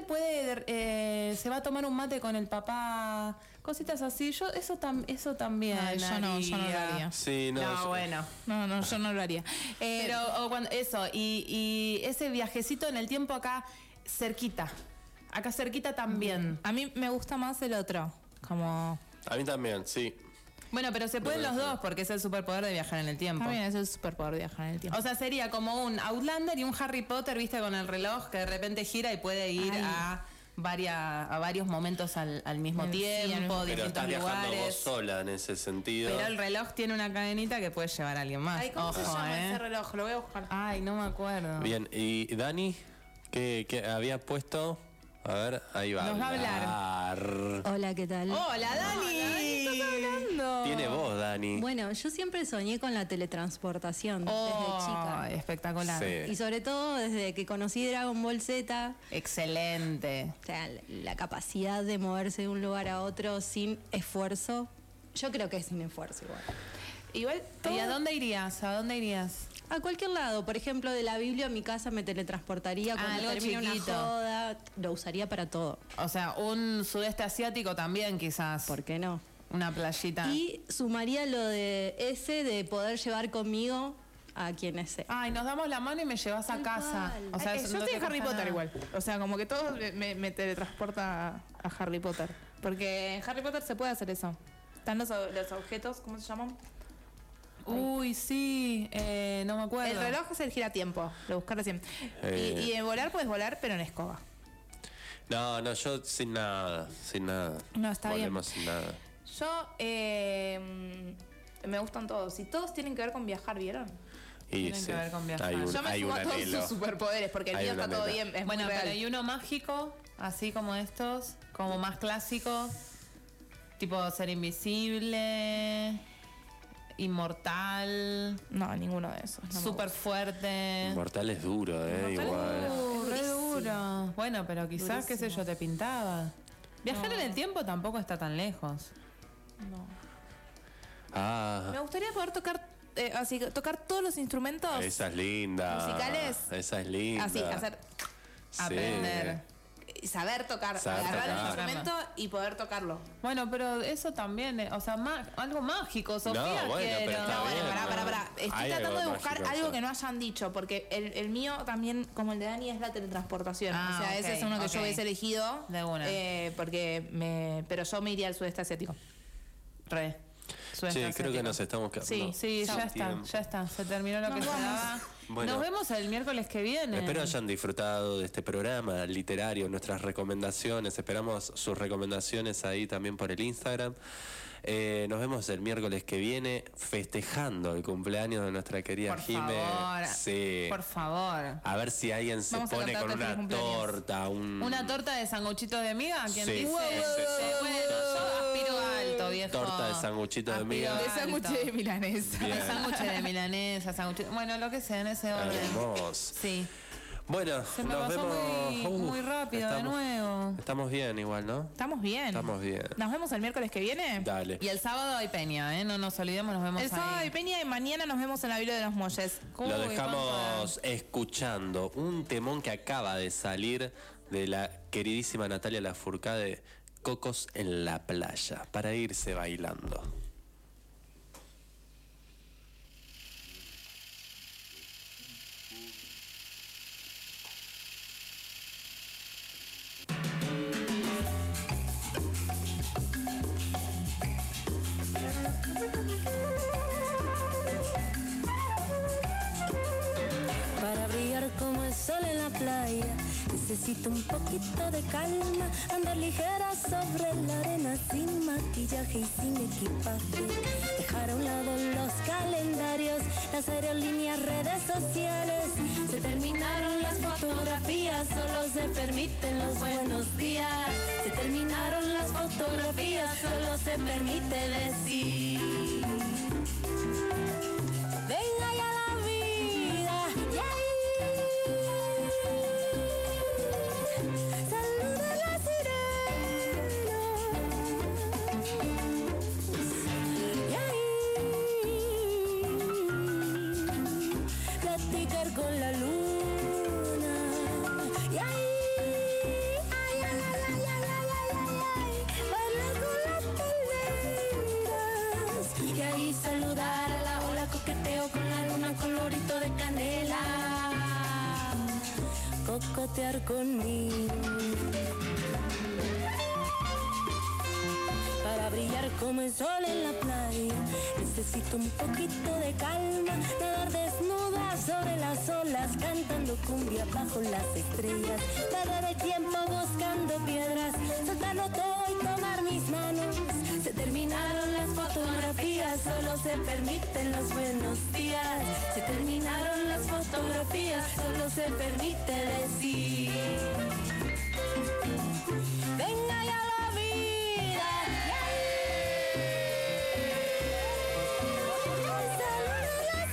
se va a tomar un mate con el papá, cositas así. Yo eso también Ay, yo no lo haría. Sí, no. No, yo- bueno. No, yo no lo haría. Pero eso, y ese viajecito en el tiempo acá cerquita. Acá cerquita también. A mí me gusta más el otro. Como... A mí también, sí. Bueno, pero se pueden los dos porque es el superpoder de viajar en el tiempo. También es el superpoder de viajar en el tiempo. O sea, sería como un Outlander y un Harry Potter, viste, con el reloj que de repente gira y puede ir Ay. a varios momentos al mismo Sí, tiempo, Pero distintos estás viajando vos lugares. sola en ese sentido. Pero el reloj tiene una cadenita que puede llevar a alguien más. Ay, ¿cómo se Ojo, llama ese reloj? Lo voy a buscar. Ay, no me acuerdo. Bien, y Dani, ¿qué había puesto? A ver, ahí va. Nos va a hablar. Hola, ¿qué tal? ¡Hola, Dani! Tiene voz, Dani. Bueno, yo siempre soñé con la teletransportación desde chica. Espectacular. Sí. Y sobre todo desde que conocí Dragon Ball Z, Excelente. o sea, la capacidad de moverse de un lugar a otro sin esfuerzo. Yo creo que es sin esfuerzo igual. Igual ¿Y a dónde irías? ¿A dónde irías? A cualquier lado, por ejemplo, de la Biblia a mi casa me teletransportaría cuando algo termine una chiquito. joda. Lo usaría para todo. O sea, un sudeste asiático también quizás. ¿Por qué no? Una playita. Y sumaría lo de poder llevar conmigo a quienes sea. Ay, nos damos la mano y me llevas a Tal casa. cual. O sea, yo eso no estoy te en Harry cuesta Potter nada. igual. O sea, como que todo me teletransporta a Harry Potter. Porque en Harry Potter se puede hacer eso. Están los objetos, ¿cómo se llaman? Uy, sí, no me acuerdo. El reloj es el giratiempo, lo buscar recién. Y en volar puedes volar, pero en escoba. No, yo sin nada. No, está bien. Volvemos sin nada. Yo me gustan todos. Y todos tienen que ver con viajar, ¿vieron? Y Tienen que ver con viajar. Hay un, Yo me hay subo un a todos anhelo. sus superpoderes, porque el Hay mío un está todo anhelo. bien. Es Bueno, muy pero real. hay uno mágico, así como estos, como más clásico, tipo ser invisible, inmortal, No, ninguno de esos. no me súper fuerte. Mortal es duro, Inmortal igual. es re duro. Bueno, pero quizás, qué sé yo, te pintaba. Viajar en el tiempo tampoco está tan lejos. gusta. No. Ah, Me gustaría poder tocar todos los instrumentos. esa es linda. musicales. Esa es linda. Así, hacer. Sí. Aprender. saber tocar, Saber agarrar el tocar. instrumento y poder tocarlo. Bueno, pero eso también, o sea, algo mágico, Sofía, No, bueno, quiero. pero está No, bueno, bien, pará. Estoy Hay tratando de algo buscar mágico, algo sí. que no hayan dicho, porque el mío también, como el de Dani, es la teletransportación. Ah, o sea, ok, ese es uno que yo ok. hubiese elegido. De una. Pero yo me iría al sudeste asiático. Re. Che, creo que nos estamos quedando. Sí. Sí, Chao. ya está. Se terminó lo Nos que se vamos. daba. Bueno. Nos vemos el miércoles que viene. Espero hayan disfrutado de este programa literario, nuestras recomendaciones. Esperamos sus recomendaciones ahí también por el Instagram. Nos vemos el miércoles que viene festejando el cumpleaños de nuestra querida Por Jime. favor. Sí. Por favor. A ver si alguien se Vamos a pone con cantarte una feliz cumpleaños. torta, ¿Una torta de sanguchito de miga? ¿Quién Sí, dice? sí. Bueno, yo aspiro alto, viejo. Torta de sanguchito de Aspiro miga. De alto. sándwich de milanesa. Bien. De sándwich de milanesa, sándwich. Bueno, lo que sea, en ese orden. Hermoso. Sí. Bueno, Se me nos pasó vemos. muy rápido de nuevo. Estamos bien igual, ¿no? Estamos bien. Estamos bien. Nos vemos el miércoles que viene. Dale. Y el sábado hay peña, ¿eh? No nos olvidemos, nos vemos El sábado ahí. de Peña y mañana nos vemos en la Villa de los Molles. Lo Uy, dejamos escuchando un temón que acaba de salir de la queridísima Natalia Lafourcade, Cocos en la playa, para irse bailando. Para brillar como el sol en la playa, necesito un poquito de calma, andar ligera sobre la arena sin maquillaje y sin equipaje, dejar a un lado los calendarios, las aerolíneas, redes sociales, se terminaron las fotografías, solo se permiten los buenos días, se terminaron las fotografías, solo se permite decir, venga ya la vida, y ahí saluda a las sirenas, y ahí platicar con la luna, y ahí ay, ay, ay, ay, ay, ay, ay, bailar con las palmeras, y ahí saludar a la ola, coqueteo con la luna, colorito de canela, cocotear conmigo. Para brillar como el sol en la playa, necesito un poquito de calma, nadar desnuda sobre las olas, cantando cumbia bajo las estrellas, perder el tiempo buscando piedras, soltarlo todo y tomar mis manos. Se terminaron las fotografías, solo se permiten los buenos días. Se terminaron las fotografías, solo se permite decir, venga ya la vida, y ahí saluda a las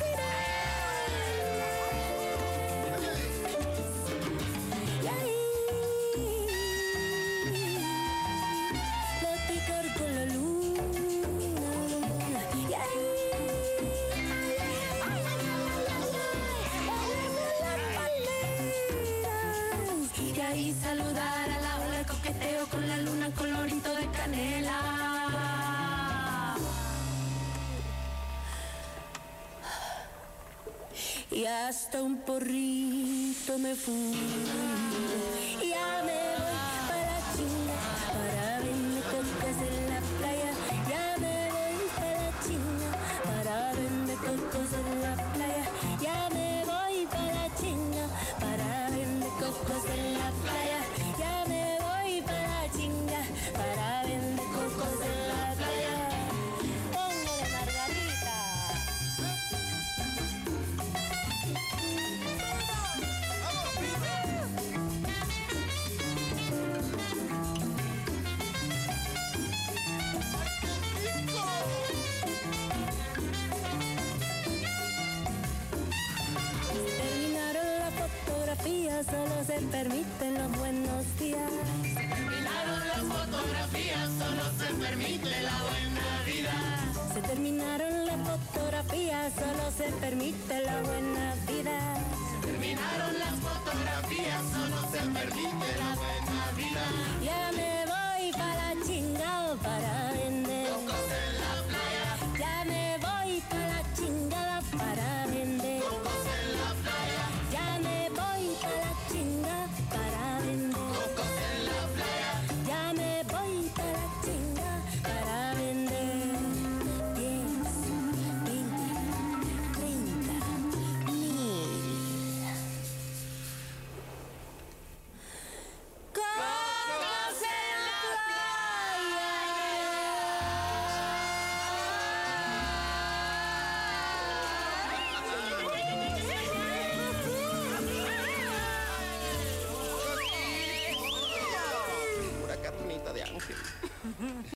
sirenas, y ahí platicar con la luna, y ahí y ahí saludar a la ola, coqueteo con la luna, colorito de canela. Y hasta un porrito me fui, ya me voy para la chinga, para vender cocos en la playa, ya me voy para la chinga, para vender cocos en la playa, ya me voy para la chinga, para vender cocos en la playa, ya me voy para la chinga, para vender cocos en la playa. Pongo de Margarita. Terminaron las fotografías, solo se permiten los buenos días. Terminaron las fotografías, solo se permite la buena vida. Se terminaron las fotografías, solo se permite la buena vida. terminaron las fotografías, solo se permite la buena vida. Ya me voy para la chingada para vender cocos en la playa. Ya me voy para la chingada para vender cocos en la playa. Ya me voy para la chingada para vender cocos en la playa. Ya me voy para la chingada para vender 10, 20, 30 mil. ¡Cocos en la Pura carnita de ángel.